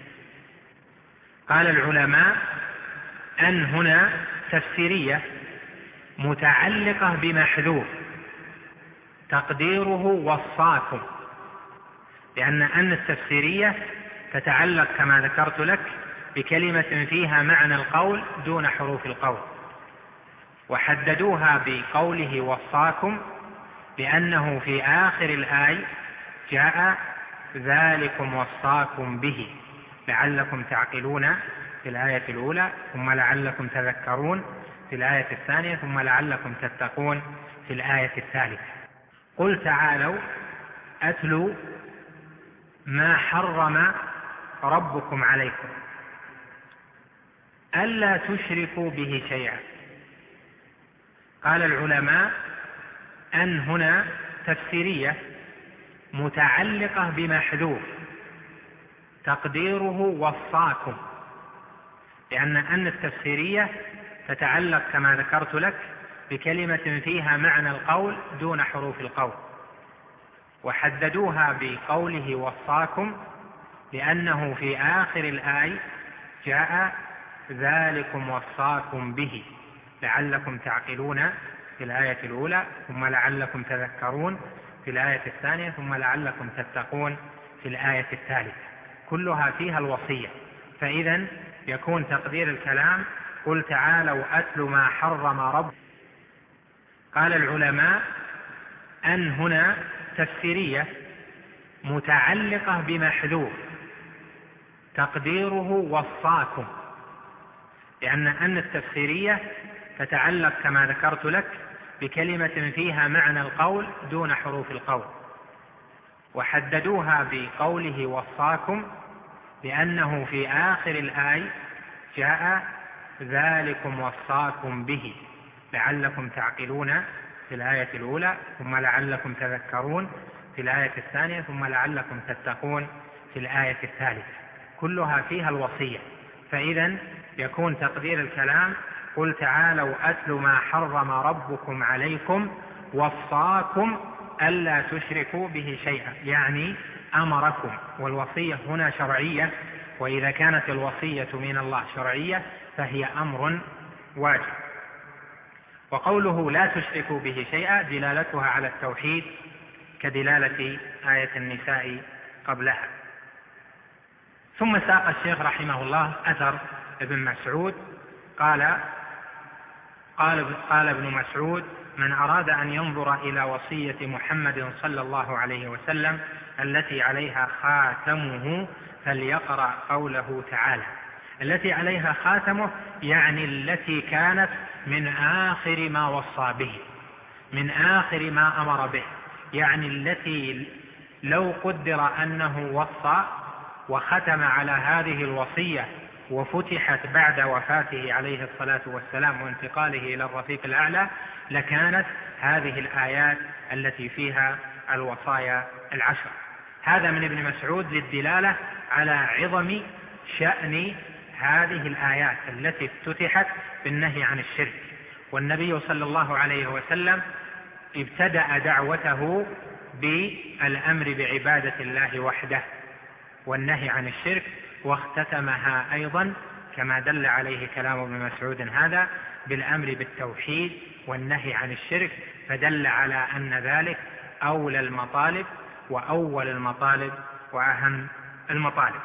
قال العلماء أن هنا تفسيرية متعلقة بمحذوف تقديره وصاكم، لأن التفسيرية تتعلق كما ذكرت لك بكلمة فيها معنى القول دون حروف القول، وحددوها بقوله وصاكم لأنه في آخر الآية جاء ذلكم وصاكم به لعلكم تعقلون في الآية الأولى، ثم لعلكم تذكرون في الآية الثانية، ثم لعلكم تتقون في الآية الثالثة. قل تعالوا أتلوا ما حرم ربكم عليكم ألا تشركوا به شيئا. قال العلماء أن هنا تفسيرية متعلقة بمحذوف تقديره وصاكم، لأن أن التفسيرية تتعلق كما ذكرت لك بكلمة فيها معنى القول دون حروف القول، وحددوها بقوله وصاكم لأنه في آخر الآية جاء ذلكم وصاكم به لعلكم تعقلون في الآية الأولى، ثم لعلكم تذكرون في الآية الثانية، ثم لعلكم تتقون في الآية الثالثة، كلها فيها الوصية. فإذا يكون تقدير الكلام قل تعالوا أتل ما حرم رب. قال العلماء أن هنا تفسيرية متعلقة بمحذوف تقديره وصاكم، لأن أن التفسيرية تتعلق كما ذكرت لك بكلمة فيها معنى القول دون حروف القول، وحددوها بقوله وصاكم لأنه في آخر الآية جاء ذلكم وصاكم به لعلكم تعقلون في الآية الأولى، ثم لعلكم تذكرون في الآية الثانية، ثم لعلكم تتقون في الآية الثالثة، كلها فيها الوصية. فإذا يكون تقدير الكلام قل تعالوا أتل ما حرم ربكم عليكم وصاكم ألا تشركوا به شيئا، يعني أمركم، والوصية هنا شرعية، وإذا كانت الوصية من الله شرعية فهي أمر واجب. وقوله لا تشركوا به شيئا دلالتها على التوحيد كدلالة آية النساء قبلها. ثم ساق الشيخ رحمه الله أثر ابن مسعود قال ابن مسعود من أراد أن ينظر إلى وصية محمد صلى الله عليه وسلم التي عليها خاتمه فليقرأ قوله تعالى. التي عليها خاتمه يعني التي كانت من آخر ما وصى به، من آخر ما أمر به، يعني التي لو قدر أنه وصى وختم على هذه الوصية وفتحت بعد وفاته عليه الصلاة والسلام وانتقاله إلى الرفيق الأعلى لكانت هذه الآيات التي فيها الوصايا العشر. هذا من ابن مسعود للدلالة على عظم شأن هذه الآيات التي افتتحت بالنهي عن الشرك. والنبي صلى الله عليه وسلم ابتدأ دعوته بالأمر بعبادة الله وحده والنهي عن الشرك، واختتمها أيضا كما دل عليه كلام ابن مسعود هذا بالأمر بالتوحيد والنهي عن الشرك، فدل على أن ذلك أولى المطالب وأول المطالب وأهم المطالب.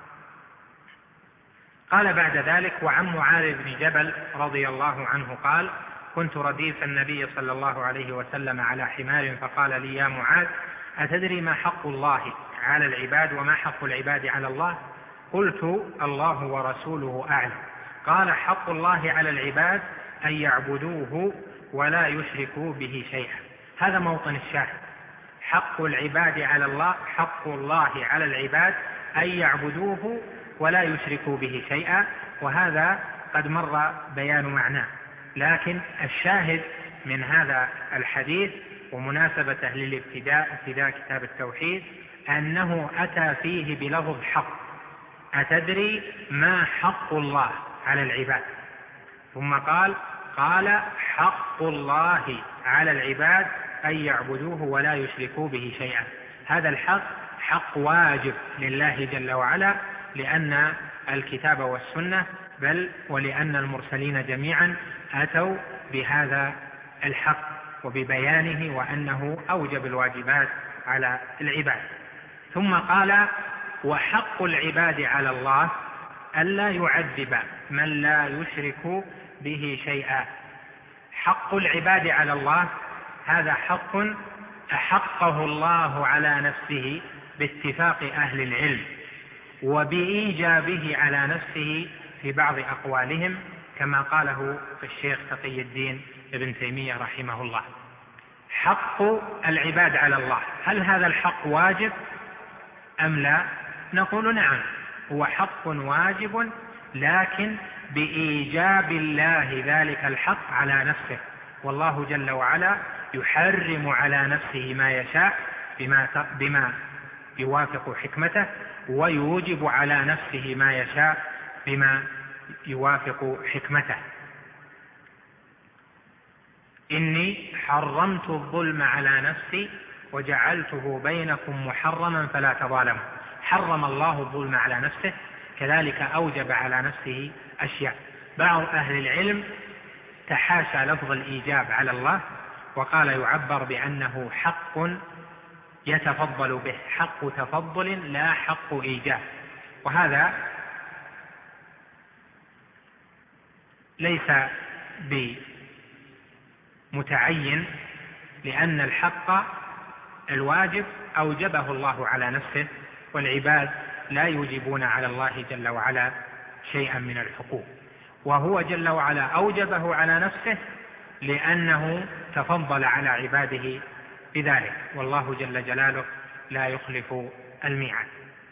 قال بعد ذلك وعن معاذ بن جبل رضي الله عنه قال كنت رديف النبي صلى الله عليه وسلم على حمار فقال لي يا معاذ أتدري ما حق الله على العباد وما حق العباد على الله؟ قلت الله ورسوله أعلم. قال حق الله على العباد أن يعبدوه ولا يشركوا به شيئا. هذا موطن الشاهد، حق العباد على الله، حق الله على العباد أن يعبدوه ولا يشركوا به شيئا، وهذا قد مر بيان معناه، لكن الشاهد من هذا الحديث ومناسبته للابتداء كتاب التوحيد أنه أتى فيه بلفظ حق. أتدري ما حق الله على العباد؟ ثم قال حق الله على العباد أن يعبدوه ولا يشركوا به شيئا. هذا الحق حق واجب لله جل وعلا، لأن الكتاب والسنة بل ولأن المرسلين جميعا أتوا بهذا الحق وببيانه وأنه أوجب الواجبات على العباد. ثم قال وحق العباد على الله ألا يعذب من لا يشرك به شيئا. حق العباد على الله هذا حق أحقه الله على نفسه باتفاق أهل العلم وبإيجابه على نفسه في بعض أقوالهم كما قاله الشيخ تقي الدين ابن تيمية رحمه الله. حق العباد على الله، هل هذا الحق واجب أم لا؟ نقول نعم، هو حق واجب، لكن بإيجاب الله ذلك الحق على نفسه، والله جل وعلا يحرم على نفسه ما يشاء بما يوافق حكمته، ويوجب على نفسه ما يشاء بما يوافق حكمته. إني حرمت الظلم على نفسي وجعلته بينكم محرما فلا تظالموا. حرم الله الظلم على نفسه، كذلك أوجب على نفسه أشياء. بعض أهل العلم تحاشى لفظ الإيجاب على الله وقال يعبر بأنه حق يتفضل به، حق تفضل لا حق إيجاب، وهذا ليس بمتعين، لأن الحق الواجب أوجبه الله على نفسه، والعباد لا يوجبون على الله جل وعلا شيئا من الحقوق، وهو جل وعلا أوجبه على نفسه لأنه تفضل على عباده بذلك، والله جل جلاله لا يخلف الميعاد.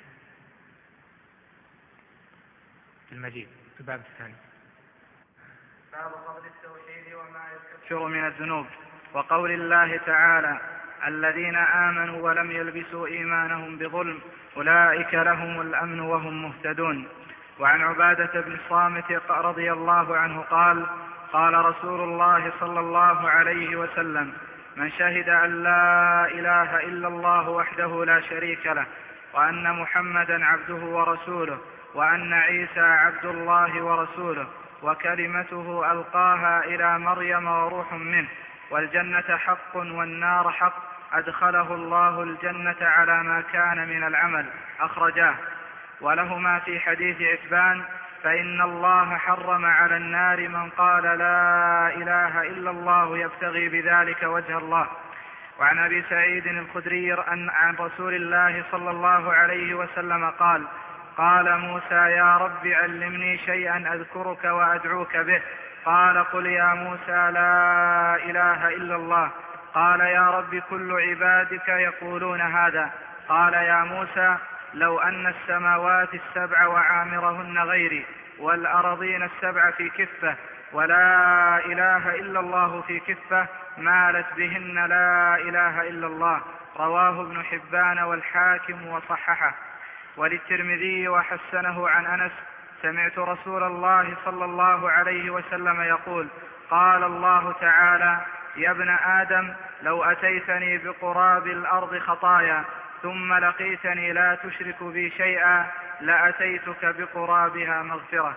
المجيد الباب الثاني. باب فضل التوحيد وما يكفر من الذنوب، وقول الله تعالى: الذين آمنوا ولم يلبسوا إيمانهم بظلم أولئك لهم الأمن وهم مهتدون. وعن عبادة بن الصامت رضي الله عنه قال: قال رسول الله صلى الله عليه وسلم: من شهد أن لا إله إلا الله وحده لا شريك له، وأن محمدا عبده ورسوله، وأن عيسى عبد الله ورسوله، وكلمته ألقاها إلى مريم وروح منه، والجنة حق والنار حق، أدخله الله الجنة على ما كان من العمل، أخرجاه. ولهما في حديث عتبان: فإن الله حرم على النار من قال لا إله إلا الله يبتغي بذلك وجه الله. وعن أبي سعيد الخدري عن رسول الله صلى الله عليه وسلم قال: قال موسى: يا رب علمني شيئا أذكرك وأدعوك به. قال: قل يا موسى لا إله إلا الله. قال: يا رب كل عبادك يقولون هذا. قال: يا موسى لو أن السماوات السبع وعامرهن غيري، والأرضين السبع في كفة، ولا إله إلا الله في كفة، مالت بهن لا إله إلا الله. رواه ابن حبان والحاكم وصححه. وللترمذي وحسنه عن أنس: سمعت رسول الله صلى الله عليه وسلم يقول: قال الله تعالى: يا ابن آدم لو أتيتني بقراب الأرض خطايا ثم لقيتني لا تشرك بي شيئا لأتيتك بقرابها مغفرة.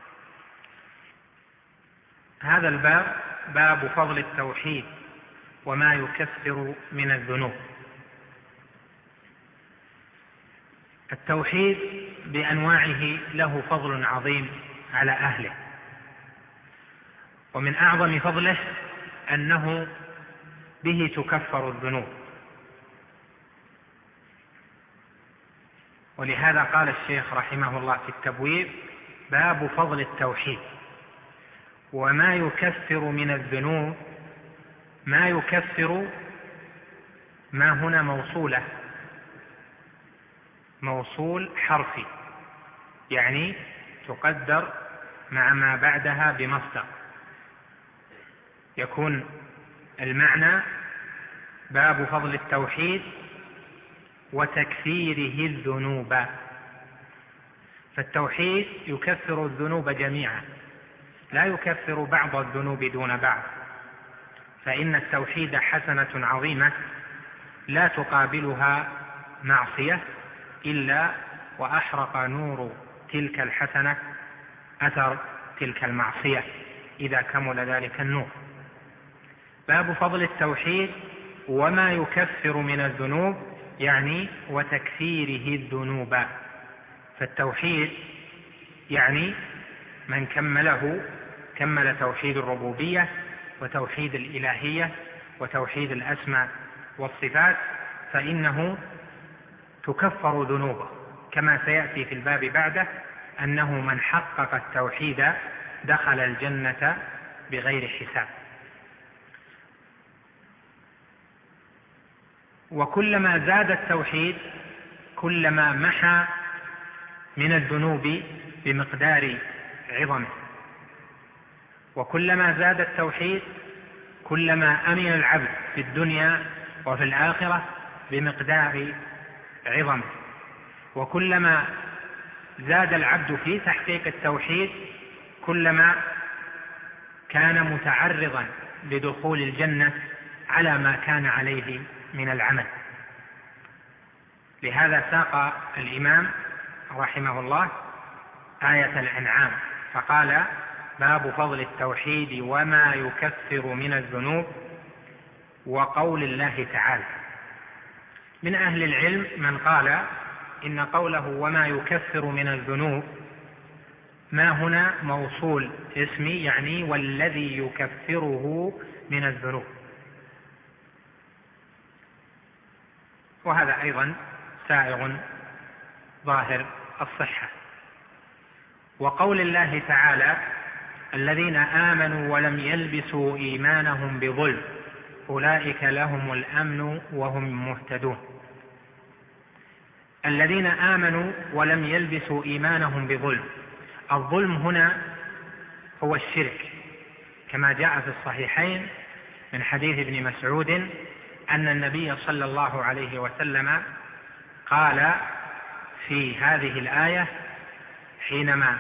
هذا الباب باب فضل التوحيد وما يكفر من الذنوب. التوحيد بأنواعه له فضل عظيم على أهله، ومن أعظم فضله أنه به تكفر الذنوب، ولهذا قال الشيخ رحمه الله في التبويب: باب فضل التوحيد وما يكفر من الذنوب. ما يكفر ما هنا موصولة، موصول حرفي، يعني تقدر مع ما بعدها بمصدر، يكون المعنى باب فضل التوحيد وتكفيره الذنوب. فالتوحيد يكفر الذنوب جميعا، لا يكفر بعض الذنوب دون بعض، فإن التوحيد حسنة عظيمة لا تقابلها معصية إلا وأحرق نور تلك الحسنة أثر تلك المعصية إذا كمل ذلك النور. باب فضل التوحيد وما يكفر من الذنوب، يعني وتكفيره الذنوب. فالتوحيد يعني من كمله كمل توحيد الربوبية وتوحيد الإلهية وتوحيد الأسماء والصفات، فإنه تكفر ذنوبه، كما سيأتي في الباب بعده أنه من حقق التوحيد دخل الجنة بغير حساب. وكلما زاد التوحيد كلما محى من الذنوب بمقدار عظمه، وكلما زاد التوحيد كلما أمن العبد في الدنيا وفي الآخرة بمقدار عظمه. وكلما زاد العبد في تحقيق التوحيد كلما كان متعرضا لدخول الجنة على ما كان عليه من العمل. لهذا ساق الإمام رحمه الله آية الأنعام فقال: باب فضل التوحيد وما يكفر من الذنوب، وقول الله تعالى. من أهل العلم من قال إن قوله وما يكفر من الذنوب ما هنا موصول اسمي، يعني والذي يكفره من الذنوب، وهذا أيضا سائغ ظاهر الصحة. وقول الله تعالى: الذين آمنوا ولم يلبسوا إيمانهم بظلم أولئك لهم الأمن وهم مهتدون. الذين آمنوا ولم يلبسوا إيمانهم بظلم، الظلم هنا هو الشرك، كما جاء في الصحيحين من حديث ابن مسعود أن النبي صلى الله عليه وسلم قال في هذه الآية حينما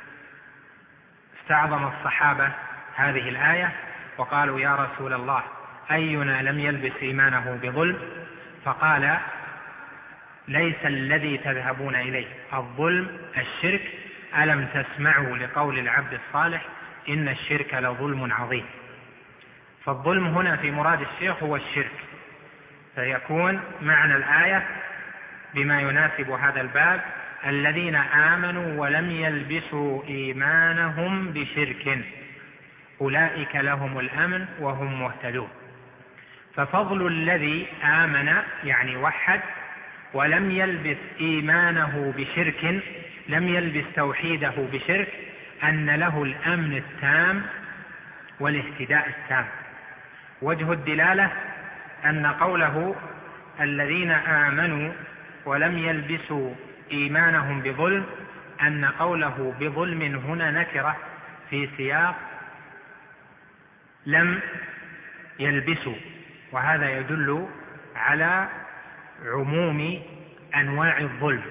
استعظم الصحابة هذه الآية وقالوا: يا رسول الله، أينا لم يلبس إيمانه بظلم؟ فقال: ليس الذي تذهبون إليه، الظلم الشرك، ألم تسمعوا لقول العبد الصالح إن الشرك لظلم عظيم. فالظلم هنا في مراد الشيخ هو الشرك، فيكون معنى الآية بما يناسب هذا الباب: الذين آمنوا ولم يلبسوا إيمانهم بشرك أولئك لهم الأمن وهم مهتدون. ففضل الذي آمن يعني وحد ولم يلبس إيمانه بشرك، لم يلبس توحيده بشرك، أن له الأمن التام والاهتداء التام. وجه الدلالة أن قوله الذين آمنوا ولم يلبسوا إيمانهم بظلم، أن قوله بظلم هنا نكرة في سياق لم يلبسوا، وهذا يدل على عموم أنواع الظلم.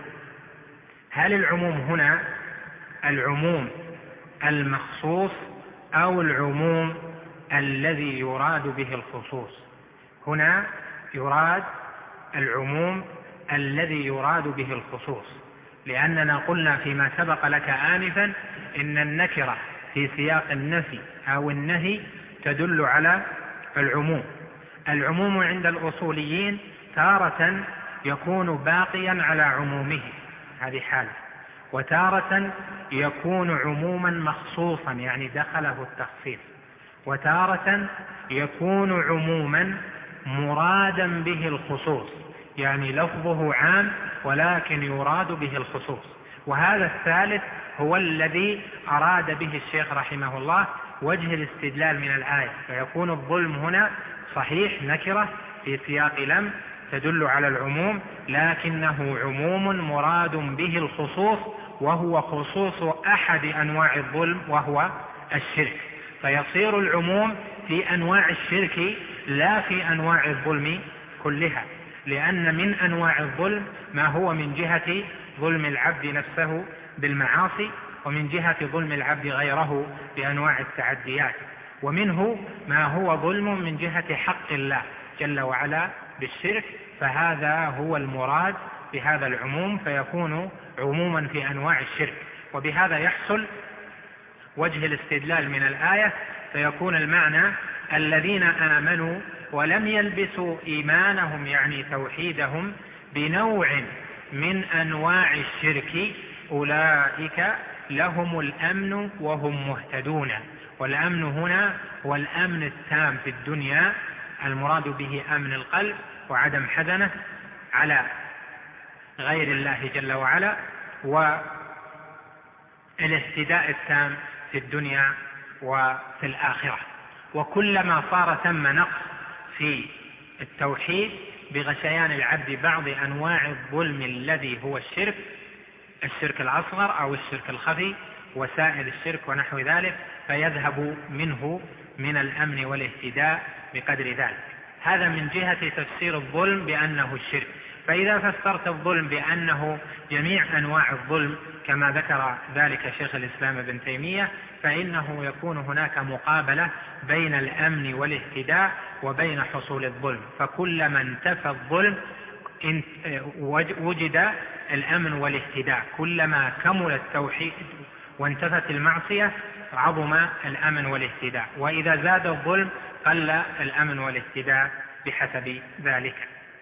هل العموم هنا العموم المخصوص أو العموم الذي يراد به الخصوص؟ هنا يراد العموم الذي يراد به الخصوص، لأننا قلنا فيما سبق لك آنفا إن النكرة في سياق النفي أو النهي تدل على العموم. العموم عند الأصوليين تارة يكون باقيا على عمومه، هذه حالة، وتارة يكون عموما مخصوصا يعني دخله التخصيص، وتارة يكون عموما مرادا به الخصوص، يعني لفظه عام ولكن يراد به الخصوص. وهذا الثالث هو الذي أراد به الشيخ رحمه الله وجه الاستدلال من الآية، فيكون الظلم هنا صحيح نكرة في سياق لم تدل على العموم، لكنه عموم مراد به الخصوص، وهو خصوص أحد أنواع الظلم وهو الشرك، فيصير العموم في أنواع الشرك لا في أنواع الظلم كلها، لأن من أنواع الظلم ما هو من جهة ظلم العبد نفسه بالمعاصي، ومن جهة ظلم العبد غيره بأنواع التعديات، ومنه ما هو ظلم من جهة حق الله جل وعلا بالشرك، فهذا هو المراد بهذا العموم، فيكون عموما في أنواع الشرك. وبهذا يحصل وجه الاستدلال من الآية، فيكون المعنى الذين آمنوا ولم يلبسوا إيمانهم يعني توحيدهم بنوع من أنواع الشرك أولئك لهم الأمن وهم مهتدون. والأمن هنا هو الأمن التام في الدنيا، المراد به أمن القلب وعدم حزنه على غير الله جل وعلا، والاهتداء التام في الدنيا وفي الآخرة. وكلما صار ثم نقص في التوحيد بغشيان العبد بعض أنواع الظلم الذي هو الشرك الأصغر أو الشرك الخفي وسائل الشرك ونحو ذلك، فيذهب منه من الأمن والاهتداء بقدر ذلك. هذا من جهة تفسير الظلم بأنه الشرك. فإذا فسرت الظلم بأنه جميع أنواع الظلم كما ذكر ذلك شيخ الإسلام ابن تيمية، فإنه يكون هناك مقابلة بين الأمن والاهتداء وبين حصول الظلم، فكلما انتفى الظلم وجد الأمن والاهتداء، كلما كمل التوحيد وانتفت المعصية عظم الأمن والاهتداء، وإذا زاد الظلم قل الأمن والاهتداء بحسب ذلك.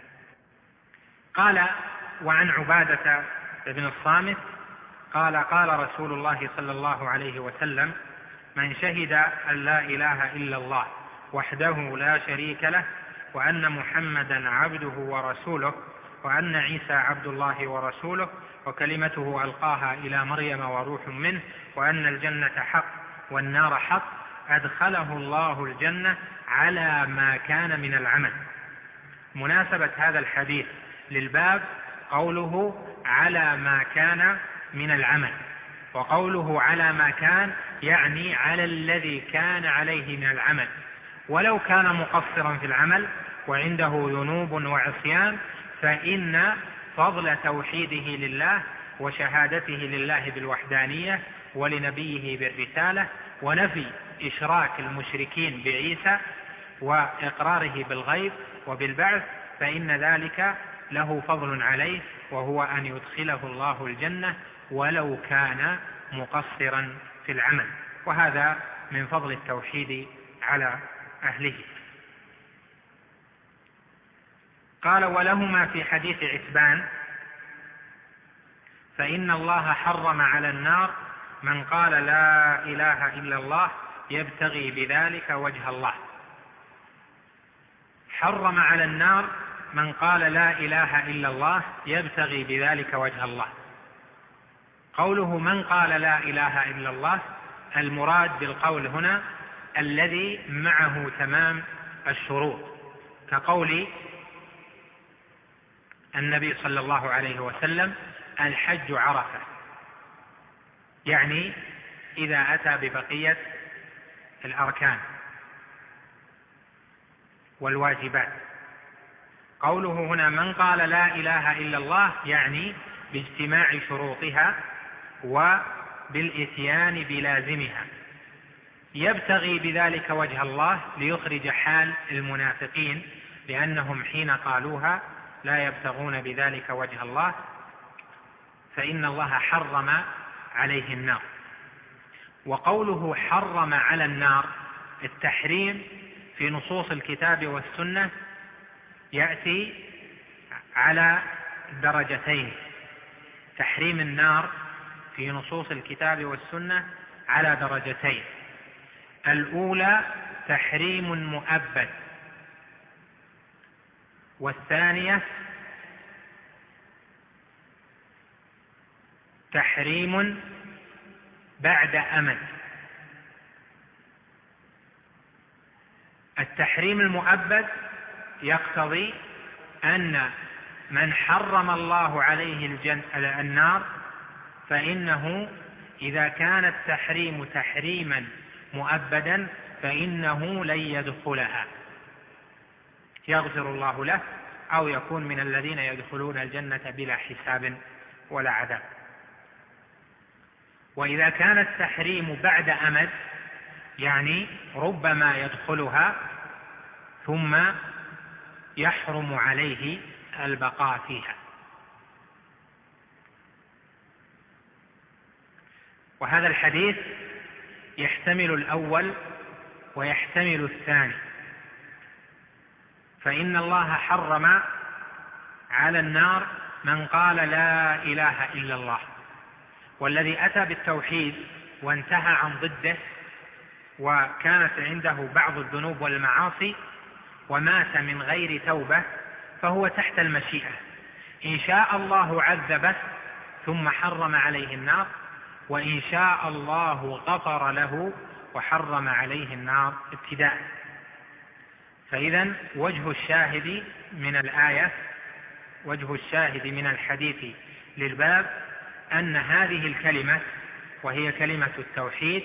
قال: وعن عبادة بن الصامت قال: قال رسول الله صلى الله عليه وسلم: من شهد أن لا إله إلا الله وحده لا شريك له وأن محمدا عبده ورسوله وأن عيسى عبد الله ورسوله وكلمته ألقاها إلى مريم وروح منه وأن الجنة حق والنار حق أدخله الله الجنة على ما كان من العمل. مناسبة هذا الحديث للباب قوله على ما كان من العمل، وقوله على ما كان يعني على الذي كان عليه من العمل، ولو كان مقصرا في العمل وعنده ذنوب وعصيان فإن فضل توحيده لله وشهادته لله بالوحدانية ولنبيه بالرسالة ونفي إشراك المشركين بعيسى وإقراره بالغيب وبالبعث، فإن ذلك له فضل عليه، وهو أن يدخله الله الجنة ولو كان مقصرا في العمل، وهذا من فضل التوحيد على أهله. قال: ولهما في حديث عتبان: فإن الله حرم على النار من قال لا إله إلا الله يبتغي بذلك وجه الله. حرم على النار من قال لا إله إلا الله يبتغي بذلك وجه الله. قوله من قال لا إله إلا الله، المراد بالقول هنا الذي معه تمام الشروط، كقول النبي صلى الله عليه وسلم: الحج عرفة، يعني إذا أتى ببقية الأركان والواجبات. قوله هنا من قال لا إله إلا الله يعني باجتماع شروطها وبالإتيان بلازمها، يبتغي بذلك وجه الله ليخرج حال المنافقين لأنهم حين قالوها لا يبتغون بذلك وجه الله، فإن الله حرم عليه النار. وقوله حرم على النار، التحريم في نصوص الكتاب والسنة يأتي على درجتين. تحريم النار في نصوص الكتاب والسنة على درجتين: الأولى تحريم مؤبد، والثانية تحريم بعد أمد. التحريم المؤبد يقتضي أن من حرم الله عليه النار فإنه إذا كان التحريم تحريما مؤبدا فإنه لن يدخلها، يغفر الله له أو يكون من الذين يدخلون الجنة بلا حساب ولا عذاب. وإذا كان التحريم بعد أمد يعني ربما يدخلها ثم يحرم عليه البقاء فيها. وهذا الحديث يحتمل الأول ويحتمل الثاني، فإن الله حرم على النار من قال لا إله إلا الله، والذي أتى بالتوحيد وانتهى عن ضده وكانت عنده بعض الذنوب والمعاصي ومات من غير توبة فهو تحت المشيئة، إن شاء الله عذبه ثم حرم عليه النار، وإن شاء الله غفر له وحرم عليه النار ابتداء. فإذا وجه الشاهد من الآية، وجه الشاهد من الحديث للباب أن هذه الكلمة وهي كلمة التوحيد،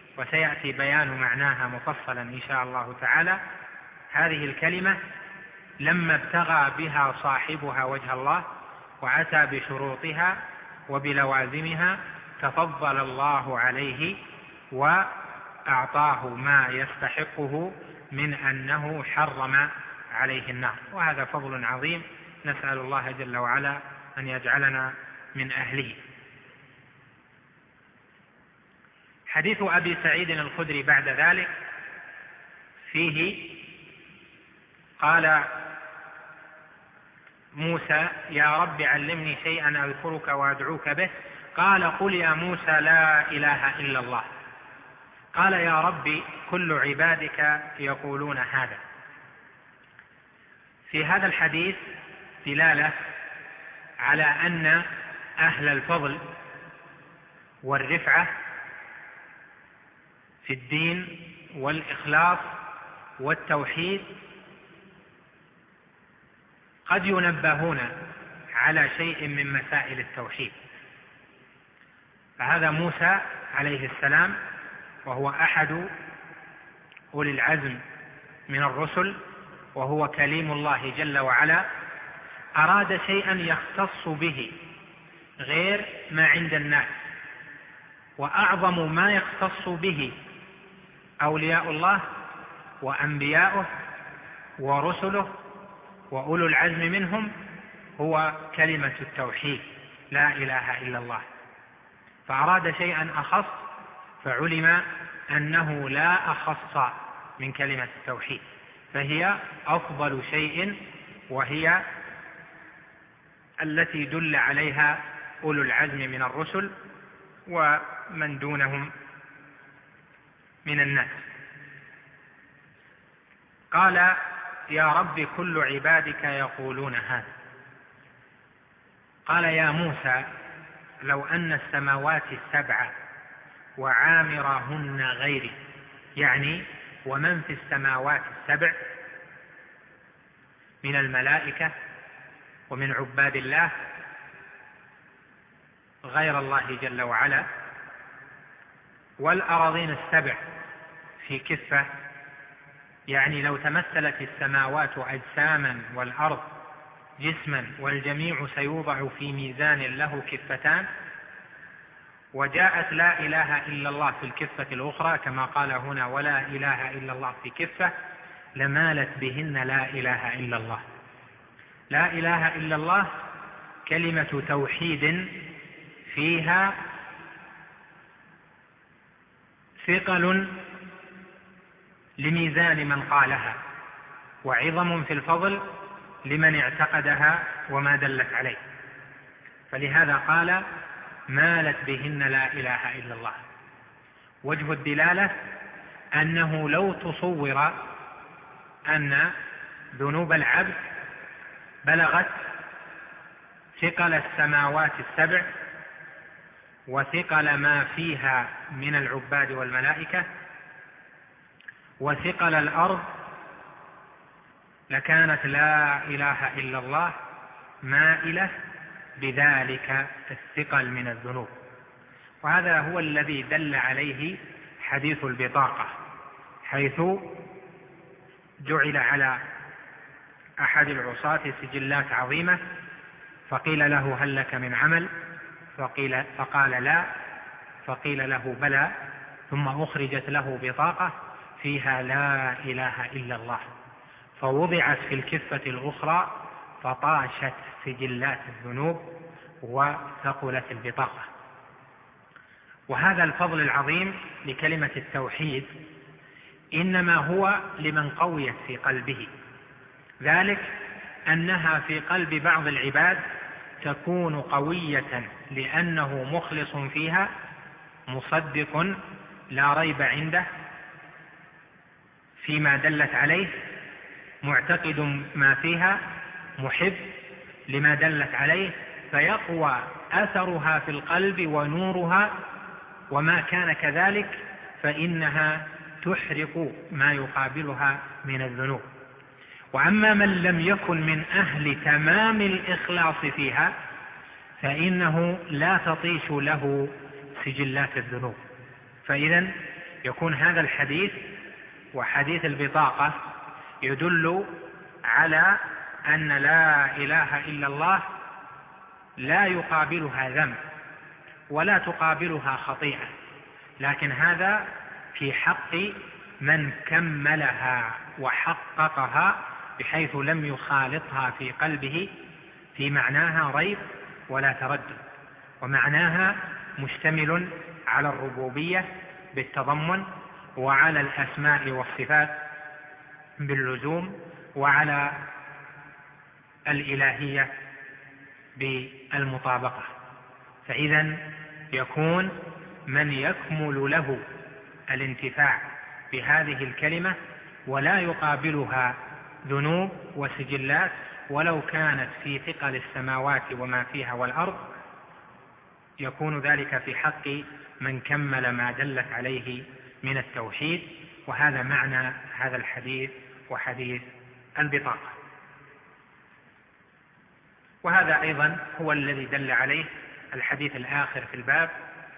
وسيأتي بيان معناها مفصلا إن شاء الله تعالى، هذه الكلمة لما ابتغى بها صاحبها وجه الله وأتى بشروطها وبلوازمها تفضل الله عليه وأعطاه ما يستحقه من أنه حرم عليه النار، وهذا فضل عظيم نسأل الله جل وعلا أن يجعلنا من أهله. حديث أبي سعيد الخدري بعد ذلك فيه قال موسى: يا رب علمني شيئا أذكرك وأدعوك به. قال: قل يا موسى لا إله إلا الله. قال: يا رب كل عبادك يقولون هذا. في هذا الحديث دلالة على أن أهل الفضل والرفعة في الدين والإخلاص والتوحيد قد ينبهون على شيء من مسائل التوحيد. فهذا موسى عليه السلام وهو أحد أولي العزم من الرسل وهو كليم الله جل وعلا أراد شيئا يختص به غير ما عند الناس، وأعظم ما يختص به أولياء الله وأنبياؤه ورسله وأولو العزم منهم هو كلمة التوحيد لا إله إلا الله. فأراد شيئا أخص فعلم أنه لا أخص من كلمة التوحيد، فهي أفضل شيء وهي التي دل عليها أولو العزم من الرسل ومن دونهم من الناس. قال: يا رب كل عبادك يقولون هذا. قال: يا موسى لو أن السماوات السبع وعامرهن غيري، يعني ومن في السماوات السبع من الملائكة ومن عباد الله غير الله جل وعلا، والأراضين السبع في كفة، يعني لو تمثلت السماوات أجساما والأرض جسما والجميع سيوضع في ميزان له كفتان، وجاءت لا إله إلا الله في الكفة الأخرى كما قال هنا ولا إله إلا الله في كفة، لمالت بهن لا إله إلا الله. لا إله إلا الله كلمة توحيد فيها ثقل لميزان من قالها وعظم في الفضل لمن اعتقدها وما دلت عليه، فلهذا قال مالت بهن لا إله إلا الله. وجه الدلالة أنه لو تصور أن ذنوب العبد بلغت ثقل السماوات السبع وثقل ما فيها من العباد والملائكة وثقل الأرض، لكانت لا إله إلا الله مائلة بذلك الثقل من الذنوب. وهذا هو الذي دل عليه حديث البطاقة، حيث جعل على أحد العصاة سجلات عظيمة، فقيل له هل لك من عمل؟ فقال لا، فقيل له بلى، ثم أخرجت له بطاقة فيها لا إله إلا الله، فوضعت في الكفة الأخرى فطاشت سجلات الذنوب وثقلت البطاقة. وهذا الفضل العظيم لكلمة التوحيد إنما هو لمن قويت في قلبه، ذلك أنها في قلب بعض العباد تكون قوية لأنه مخلص فيها مصدق لا ريب عنده فيما دلت عليه، معتقد ما فيها، محب لما دلت عليه، فيقوى أثرها في القلب ونورها، وما كان كذلك فإنها تحرق ما يقابلها من الذنوب. وأما من لم يكن من أهل تمام الإخلاص فيها فإنه لا تطيش له سجلات الذنوب. فإذا يكون هذا الحديث وحديث البطاقة يدل على أن لا إله إلا الله لا يقابلها ذنب ولا تقابلها خطيئة، لكن هذا في حق من كملها وحققها بحيث لم يخالطها في قلبه في معناها ريب ولا تردد، ومعناها مشتمل على الربوبية بالتضمن، وعلى الأسماء والصفات باللزوم، وعلى الإلهية بالمطابقة. فإذا يكون من يكمل له الانتفاع بهذه الكلمة ولا يقابلها ذنوب وسجلات ولو كانت في ثقل السماوات وما فيها والأرض، يكون ذلك في حق من كمل ما دلت عليه من التوحيد. وهذا معنى هذا الحديث وحديث البطاقة. وهذا أيضا هو الذي دل عليه الحديث الآخر في الباب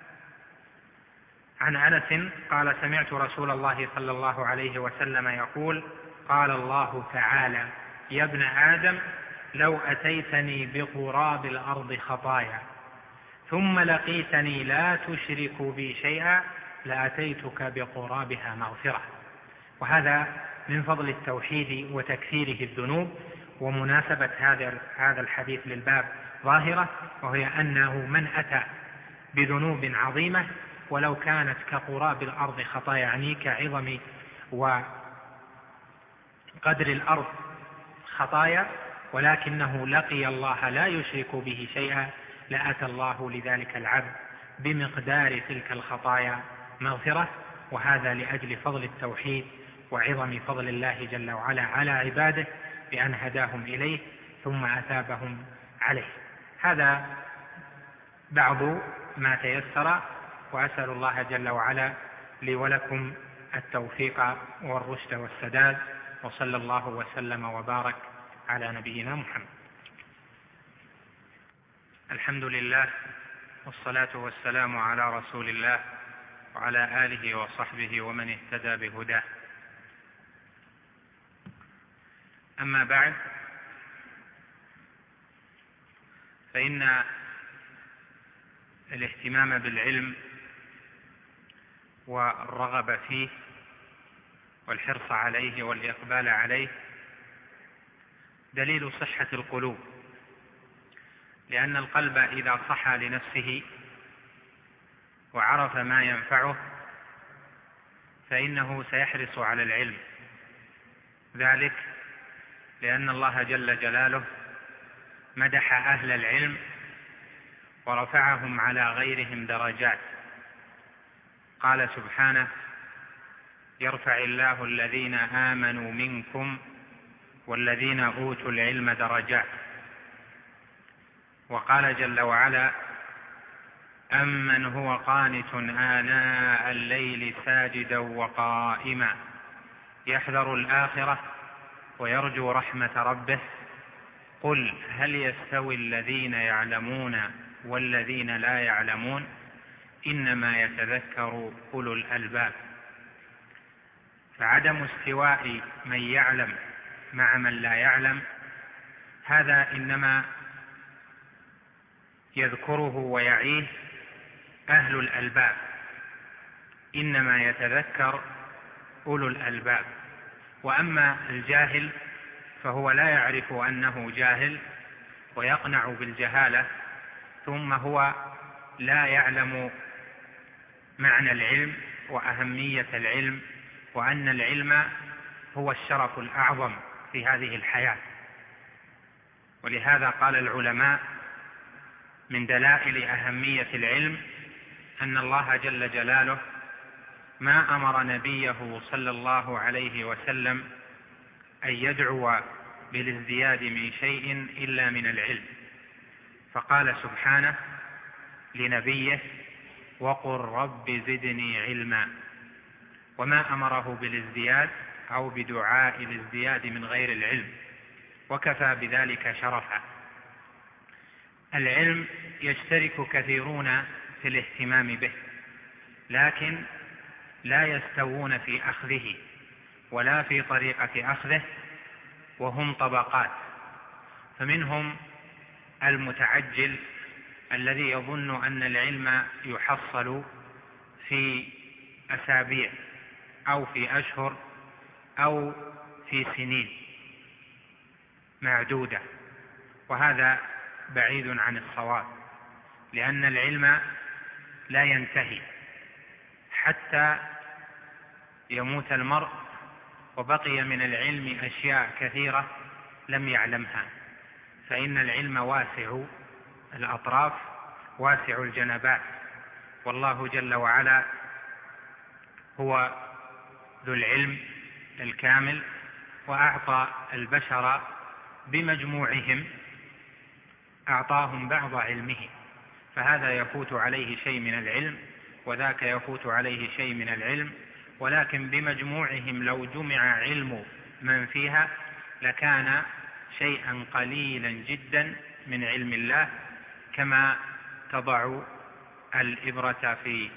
عن أنس قال: سمعت رسول الله صلى الله عليه وسلم يقول: قال الله تعالى: يا ابن آدم لو أتيتني بقراب الأرض خطايا ثم لقيتني لا تشرك بي شيئا لأتيتك بقرابها مغفرة. وهذا من فضل التوحيد وتكثيره الذنوب. ومناسبة هذا الحديث للباب ظاهرة، وهي أنه من أتى بذنوب عظيمة ولو كانت كقراب الأرض خطايا، يعني كعظم وقدر الأرض خطايا، ولكنه لقي الله لا يشرك به شيئا، لأتى الله لذلك العبد بمقدار تلك الخطايا مغفرة. وهذا لأجل فضل التوحيد وعظم فضل الله جل وعلا على عباده بأن هداهم إليه ثم أثابهم عليه. هذا بعض ما تيسر، وأسأل الله جل وعلا لي ولكم التوفيق والرشد والسداد، وصلى الله وسلم وبارك على نبينا محمد. الحمد لله، والصلاة والسلام على رسول الله وعلى آله وصحبه ومن اهتدى بهداه. أما بعد، فإن الاهتمام بالعلم والرغبة فيه والحرص عليه والإقبال عليه دليل صحة القلوب، لأن القلب إذا صحى لنفسه وعرف ما ينفعه فإنه سيحرص على العلم، ذلك لأن الله جل جلاله مدح أهل العلم ورفعهم على غيرهم درجات. قال سبحانه: يرفع الله الذين آمنوا منكم والذين أوتوا العلم درجات. وقال جل وعلا: أمن هو قانت آناء الليل ساجدا وقائما يحذر الآخرة ويرجو رحمة ربه قل هل يستوي الذين يعلمون والذين لا يعلمون إنما يتذكر أولو الألباب. فعدم استواء من يعلم مع من لا يعلم هذا إنما يذكره ويعيه أهل الألباب، إنما يتذكر أولو الألباب. وأما الجاهل فهو لا يعرف أنه جاهل ويقنع بالجهالة، ثم هو لا يعلم معنى العلم وأهمية العلم، وأن العلم هو الشرف الأعظم في هذه الحياة. ولهذا قال العلماء: من دلائل أهمية العلم أن الله جل جلاله ما أمر نبيه صلى الله عليه وسلم أن يدعو بالازدياد من شيء إلا من العلم، فقال سبحانه لنبيه: وقل رب زدني علما، وما أمره بالازدياد أو بدعاء الازدياد من غير العلم، وكفى بذلك شرفا. العلم يشترك كثيرون في الاهتمام به، لكن لا يستوون في أخذه ولا في طريقة أخذه، وهم طبقات. فمنهم المتعجل الذي يظن أن العلم يحصل في أسابيع أو في أشهر أو في سنين معدودة، وهذا بعيد عن الصواب، لأن العلم لا ينتهي حتى يموت المرء وبقي من العلم أشياء كثيرة لم يعلمها، فإن العلم واسع الأطراف واسع الجنبات، والله جل وعلا هو ذو العلم الكامل، وأعطى البشر بمجموعهم أعطاهم بعض علمه، فهذا يفوت عليه شيء من العلم وذاك يفوت عليه شيء من العلم، ولكن بمجموعهم لو جمع علم من فيها لكان شيئا قليلا جدا من علم الله، كما تضع الإبرة في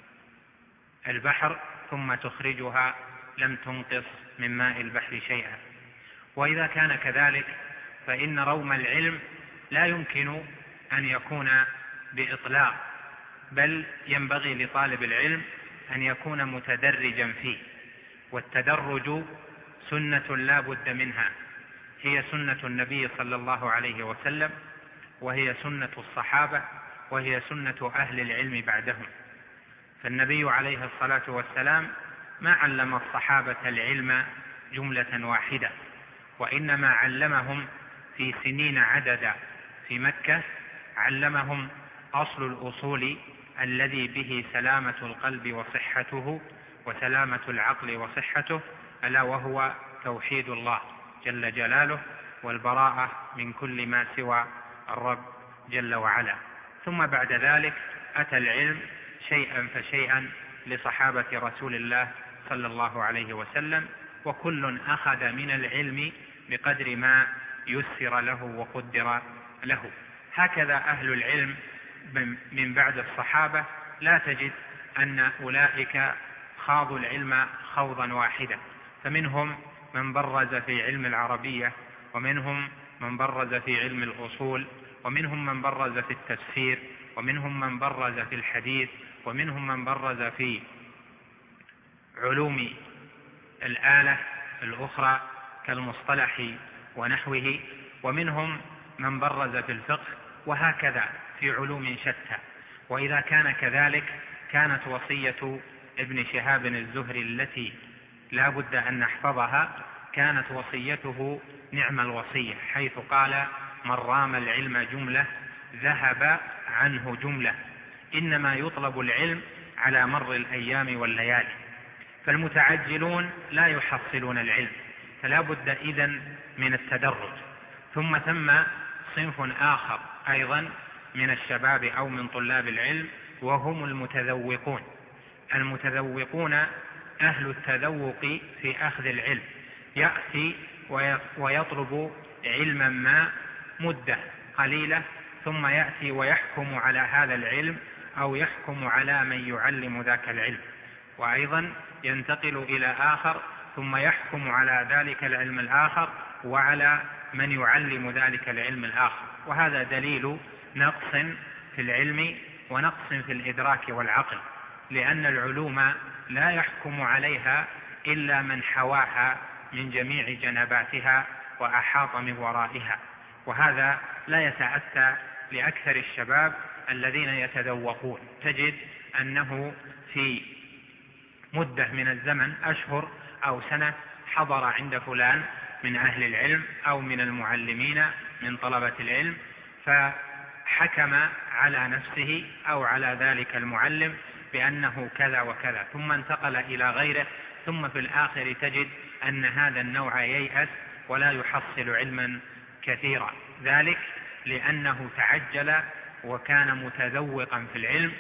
البحر ثم تخرجها لم تنقص من ماء البحر شيئا. وإذا كان كذلك فإن روم العلم لا يمكن أن يكون بإطلاق، بل ينبغي لطالب العلم أن يكون متدرجا فيه، والتدرج سنة لا بد منها، هي سنة النبي صلى الله عليه وسلم، وهي سنة الصحابة، وهي سنة أهل العلم بعدهم. فالنبي عليه الصلاة والسلام ما علم الصحابة العلم جملة واحدة، وإنما علمهم في سنين عددا في مكة، علمهم أصل الأصول الذي به سلامة القلب وصحته وسلامة العقل وصحته، ألا وهو توحيد الله جل جلاله والبراءة من كل ما سوى الرب جل وعلا. ثم بعد ذلك أتى العلم شيئا فشيئا لصحابة رسول الله صلى الله عليه وسلم، وكل أخذ من العلم بقدر ما يسر له وقدر له. هكذا أهل العلم من بعد الصحابة لا تجد أن أولئك خاضوا العلم خوضا واحدا، فمنهم من برز في علم العربية، ومنهم من برز في علم الأصول، ومنهم من برز في التفسير، ومنهم من برز في الحديث، ومنهم من برز في علوم الآلة الأخرى كالمصطلح ونحوه، ومنهم من برز في الفقه، وهكذا في علوم شتى. وإذا كان كذلك كانت وصية ابن شهاب الزهري التي لا بد أن نحفظها، كانت وصيته نعم الوصية، حيث قال: من رام العلم جملة ذهب عنه جملة، إنما يطلب العلم على مر الأيام والليالي. فالمتعجلون لا يحصلون العلم، فلا بد إذن من التدرج. ثم صنف آخر أيضا من الشباب أو من طلاب العلم، وهم المتذوقون. المتذوقون أهل التذوق في أخذ العلم، يأتي ويطلب علما ما مدة قليلة، ثم يأتي ويحكم على هذا العلم أو يحكم على من يعلم ذاك العلم، وأيضا ينتقل إلى آخر ثم يحكم على ذلك العلم الآخر وعلى من يعلم ذلك العلم الآخر. وهذا دليل نقص في العلم ونقص في الإدراك والعقل، لأن العلوم لا يحكم عليها إلا من حواها من جميع جنباتها وأحاط من ورائها، وهذا لا يتأتى لأكثر الشباب الذين يتذوقون. تجد أنه في مدة من الزمن أشهر أو سنة حضر عند فلان من أهل العلم أو من المعلمين من طلبة العلم، فحكم على نفسه أو على ذلك المعلم بأنه كذا وكذا، ثم انتقل إلى غيره، ثم في الآخر تجد أن هذا النوع ييأس ولا يحصل علما كثيرا، ذلك لأنه تعجل وكان متذوقا في العلم.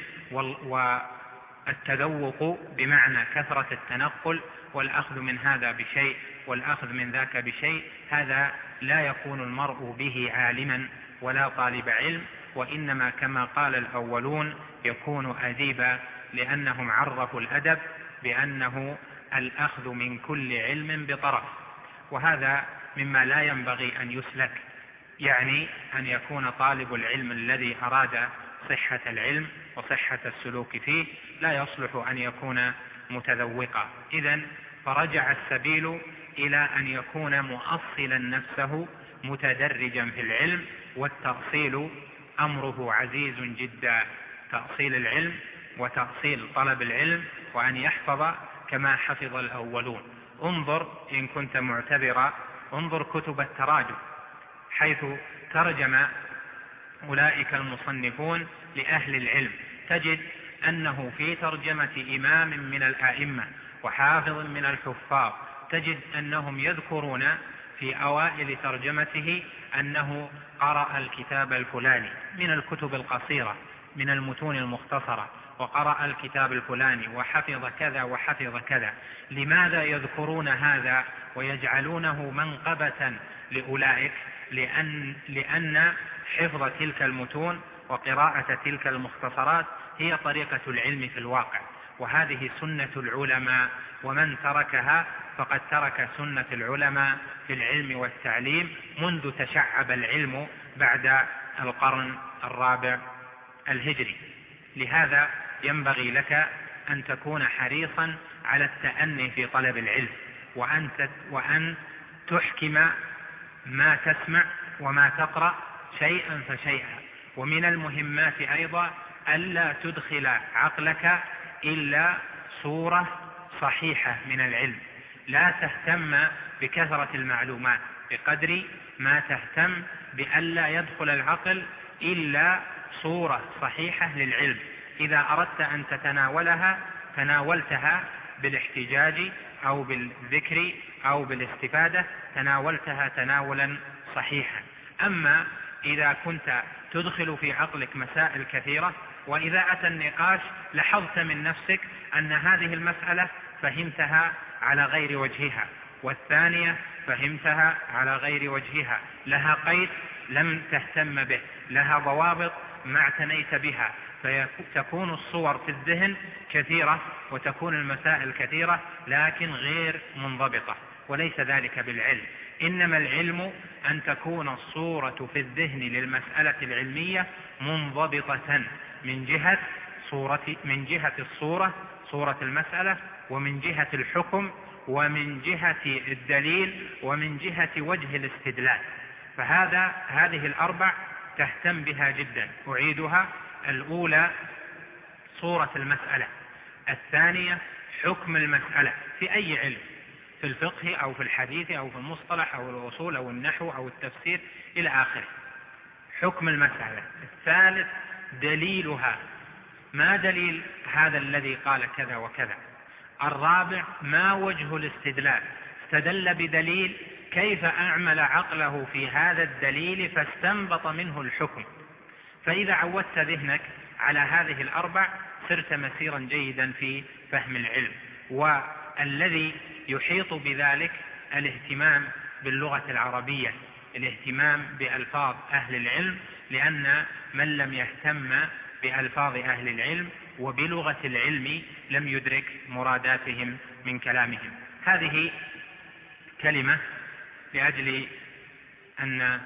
والتذوق بمعنى كثرة التنقل والأخذ من هذا بشيء والأخذ من ذاك بشيء، هذا لا يكون المرء به عالما ولا طالب علم، وإنما كما قال الأولون يكون أديبا، لأنهم عرفوا الأدب بأنه الأخذ من كل علم بطرف، وهذا مما لا ينبغي أن يسلك، يعني أن يكون طالب العلم الذي أراد صحة العلم وصحة السلوك فيه لا يصلح أن يكون متذوقا. إذن فرجع السبيل إلى أن يكون مؤصلا نفسه متدرجا في العلم، والتأصيل أمره عزيز جدا، تأصيل العلم وتأصيل طلب العلم، وأن يحفظ كما حفظ الأولون. انظر إن كنت معتبرا، انظر كتب التراجم حيث ترجم أولئك المصنفون لأهل العلم، تجد أنه في ترجمة إمام من الآئمة وحافظ من الحفاظ تجد أنهم يذكرون في أوائل ترجمته أنه قرأ الكتاب الفلاني من الكتب القصيرة من المتون المختصرة، وقرأ الكتاب الفلاني وحفظ كذا وحفظ كذا. لماذا يذكرون هذا ويجعلونه منقبة لأولئك؟ لأن حفظ تلك المتون وقراءة تلك المختصرات هي طريقة العلم في الواقع، وهذه سنة العلماء، ومن تركها فقد ترك سنة العلماء في العلم والتعليم منذ تشعب العلم بعد القرن الرابع الهجري. لهذا ينبغي لك أن تكون حريصا على التأني في طلب العلم، وأن تحكم ما تسمع وما تقرأ شيئا فشيئا. ومن المهمات أيضا ألا تدخل عقلك إلا صورة صحيحة من العلم، لا تهتم بكثرة المعلومات بقدر ما تهتم بألا يدخل العقل إلا صورة صحيحة للعلم. إذا أردت أن تتناولها تناولتها بالاحتجاج أو بالذكر أو بالاستفادة، تناولتها تناولا صحيحا. أما إذا كنت تدخل في عقلك مسائل كثيرة، وإذا أتى النقاش لاحظت من نفسك أن هذه المسألة فهمتها على غير وجهها، والثانية فهمتها على غير وجهها، لها قيد لم تهتم به، لها ضوابط ما اعتنيت بها، فتكون الصور في الذهن كثيرة وتكون المسائل كثيرة لكن غير منضبطة، وليس ذلك بالعلم. إنما العلم أن تكون الصورة في الذهن للمسألة العلمية منضبطة من جهة الصورة، صورة المسألة، ومن جهة الحكم، ومن جهة الدليل، ومن جهة وجه الاستدلال. هذه الأربع تهتم بها جدا. أعيدها: الأولى صورة المسألة، الثانية حكم المسألة في أي علم، في الفقه أو في الحديث أو في المصطلح أو الأصول أو النحو أو التفسير إلى آخره، حكم المسألة. الثالث دليلها، ما دليل هذا الذي قال كذا وكذا. الرابع ما وجه الاستدلال، استدل بدليل كيف أعمل عقله في هذا الدليل فاستنبط منه الحكم. فإذا عودت ذهنك على هذه الأربع صرت مسيرا جيدا في فهم العلم. والذي يحيط بذلك الاهتمام باللغة العربية، الاهتمام بألفاظ أهل العلم، لأن من لم يهتم بألفاظ أهل العلم وبلغة العلم لم يدرك مراداتهم من كلامهم. هذه كلمة لأجل أن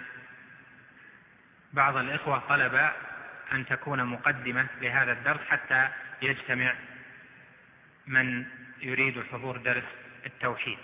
بعض الإخوة طلب أن تكون مقدمة لهذا الدرس حتى يجتمع من يريد حضور درس التوحيد.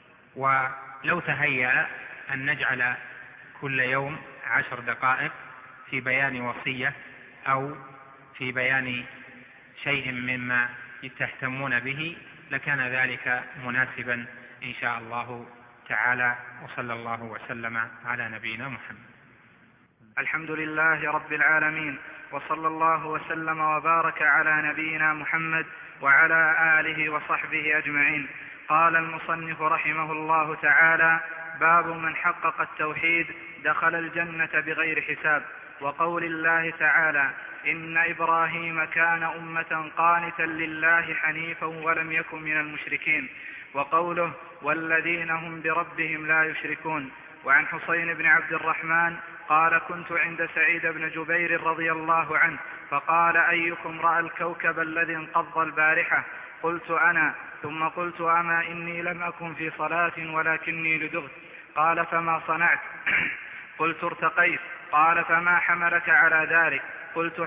ولو تهيأ أن نجعل كل يوم 10 دقائق في بيان وصية أو في بيان شيء مما تهتمون به لكان ذلك مناسبا إن شاء الله تعالى. وصلى الله وسلم على نبينا محمد. الحمد لله رب العالمين، وصلى الله وسلم وبارك على نبينا محمد وعلى آله وصحبه أجمعين. قال المصنف رحمه الله تعالى: باب من حقق التوحيد دخل الجنة بغير حساب. وقول الله تعالى: إن إبراهيم كان أمة قانتا لله حنيفا ولم يكن من المشركين. وقوله: والذين هم بربهم لا يشركون. وعن حسين بن عبد الرحمن قال: كنت عند سعيد بن جبير رضي الله عنه فقال: أيكم رأى الكوكب الذي انقض البارحة؟ قلت: أنا. ثم قلت: أما إني لم أكن في صلاة ولكني لدغت. قال: فما صنعت؟ قلت ارتقيت. قال فما حملك على ذلك؟ قلت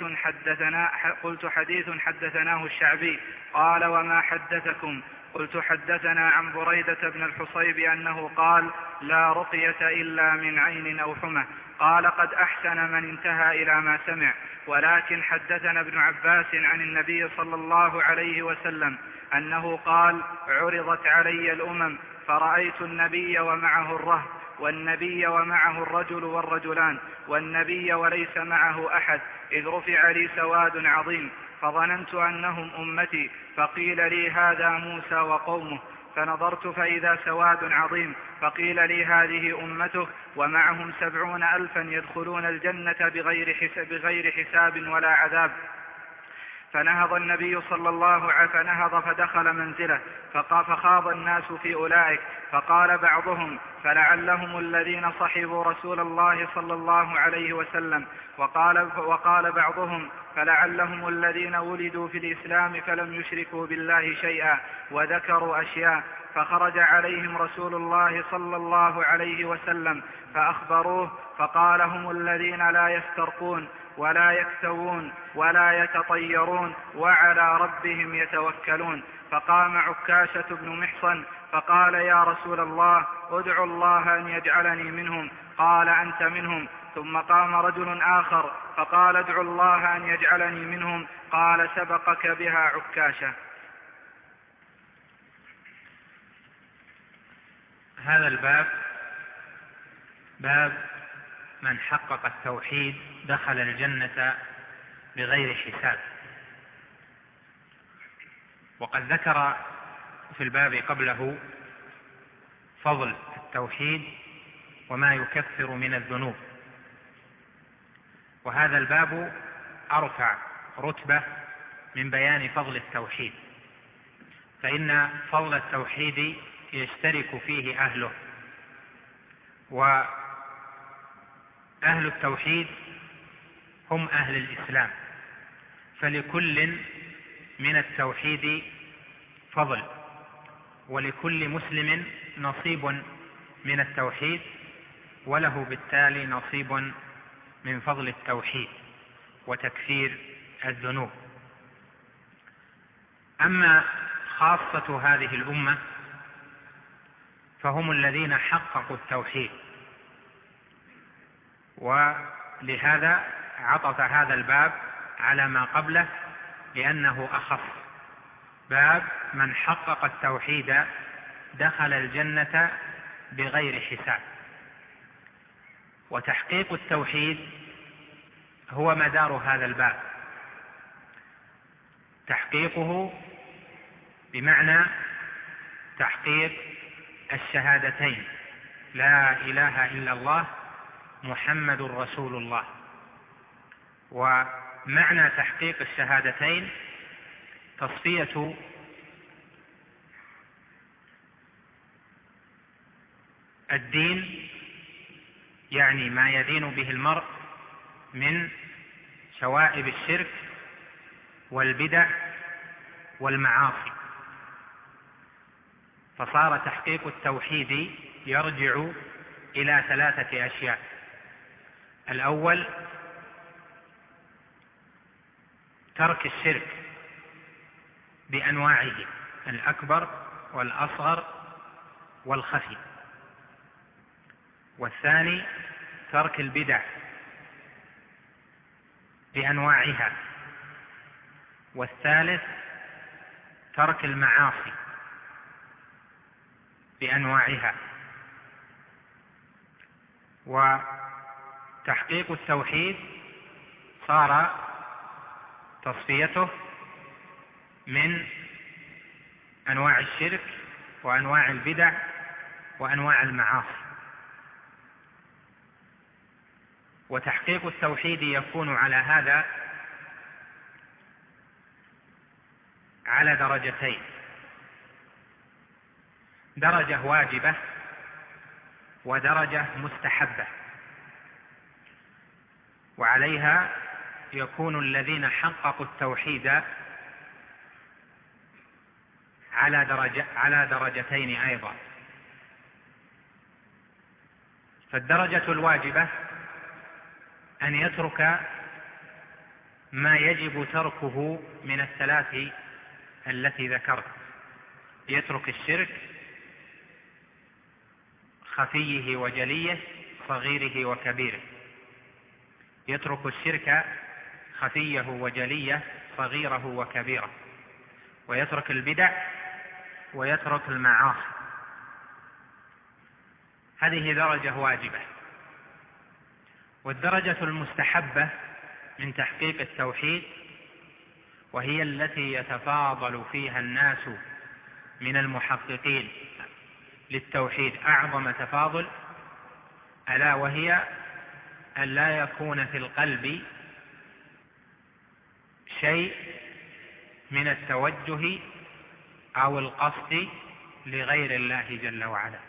حديث حدثناه الشعبي. قال وما حدثكم؟ قلت حدثنا عن بريدة بن الحصيب أنه قال لا رقية إلا من عين أو حمى. قال قد أحسن من انتهى إلى ما سمع. ولكن حدثنا ابن عباس عن النبي صلى الله عليه وسلم أنه قال عرضت علي الأمم فرأيت النبي ومعه الرهط، والنبي ومعه الرجل والرجلان، والنبي وليس معه أحد، إذ رفع لي سواد عظيم فظننت أنهم أمتي، فقيل لي هذا موسى وقومه، فنظرت فإذا سواد عظيم، فقيل لي هذه أمتك ومعهم 70,000 يدخلون الجنة بغير حساب ولا عذاب. فنهض النبي صلى الله عليه وسلم فنهض فدخل منزله فخاض الناس في أولئك، فقال بعضهم فلعلهم الذين صحبوا رسول الله صلى الله عليه وسلم، وقال بعضهم فلعلهم الذين ولدوا في الإسلام فلم يشركوا بالله شيئا، وذكروا أشياء. فخرج عليهم رسول الله صلى الله عليه وسلم فأخبروه، فقال هم الذين لا يسترقون ولا يكتوون ولا يتطيرون وعلى ربهم يتوكلون. فقام عكاشة بن محصن فقال يا رسول الله ادعو الله أن يجعلني منهم. قال أنت منهم. ثم قام رجل آخر فقال ادعو الله أن يجعلني منهم. قال سبقك بها عكاشة. هذا الباب باب من حقق التوحيد دخل الجنة بغير حساب. وقد ذكر في الباب قبله فضل التوحيد وما يكفر من الذنوب، وهذا الباب أرفع رتبة من بيان فضل التوحيد، فإن فضل التوحيد يشترك فيه أهله، وأهل التوحيد هم أهل الإسلام، فلكل من التوحيد فضل، ولكل مسلم نصيب من التوحيد، وله بالتالي نصيب من فضل التوحيد وتكفير الذنوب. أما خاصة هذه الأمة فهم الذين حققوا التوحيد، ولهذا عطف هذا الباب على ما قبله لأنه أخص. باب من حقق التوحيد دخل الجنة بغير حساب. وتحقيق التوحيد هو مدار هذا الباب، تحقيقه بمعنى تحقيق الشهادتين لا إله إلا الله محمد رسول الله. ومعنى تحقيق الشهادتين تصفية الدين، يعني ما يدين به المرء من شوائب الشرك والبدع والمعاصي. فصار تحقيق التوحيد يرجع إلى 3 أشياء. الأول ترك الشرك بأنواعه الأكبر والأصغر والخفي. والثاني ترك البدع بأنواعها. والثالث ترك المعاصي بأنواعها. وتحقيق التوحيد صار تصفيته من أنواع الشرك وأنواع البدع وأنواع المعاصي. وتحقيق التوحيد يكون على هذا على درجتين: درجة واجبة ودرجة مستحبة. وعليها يكون الذين حققوا التوحيد على درجتين أيضا. فالدرجة الواجبة أن يترك ما يجب تركه من الثلاث التي ذكرت، يترك الشرك خفيه وجليه صغيره وكبيره، يترك الشرك خفيه وجليه صغيره وكبيره، ويترك البدع ويترك المعاصي. هذه درجة واجبة. والدرجة المستحبة من تحقيق التوحيد، وهي التي يتفاضل فيها الناس من المحققين للتوحيد أعظم تفاضل، ألا وهي أن لا يكون في القلب شيء من التوجه أو القصد لغير الله جل وعلا،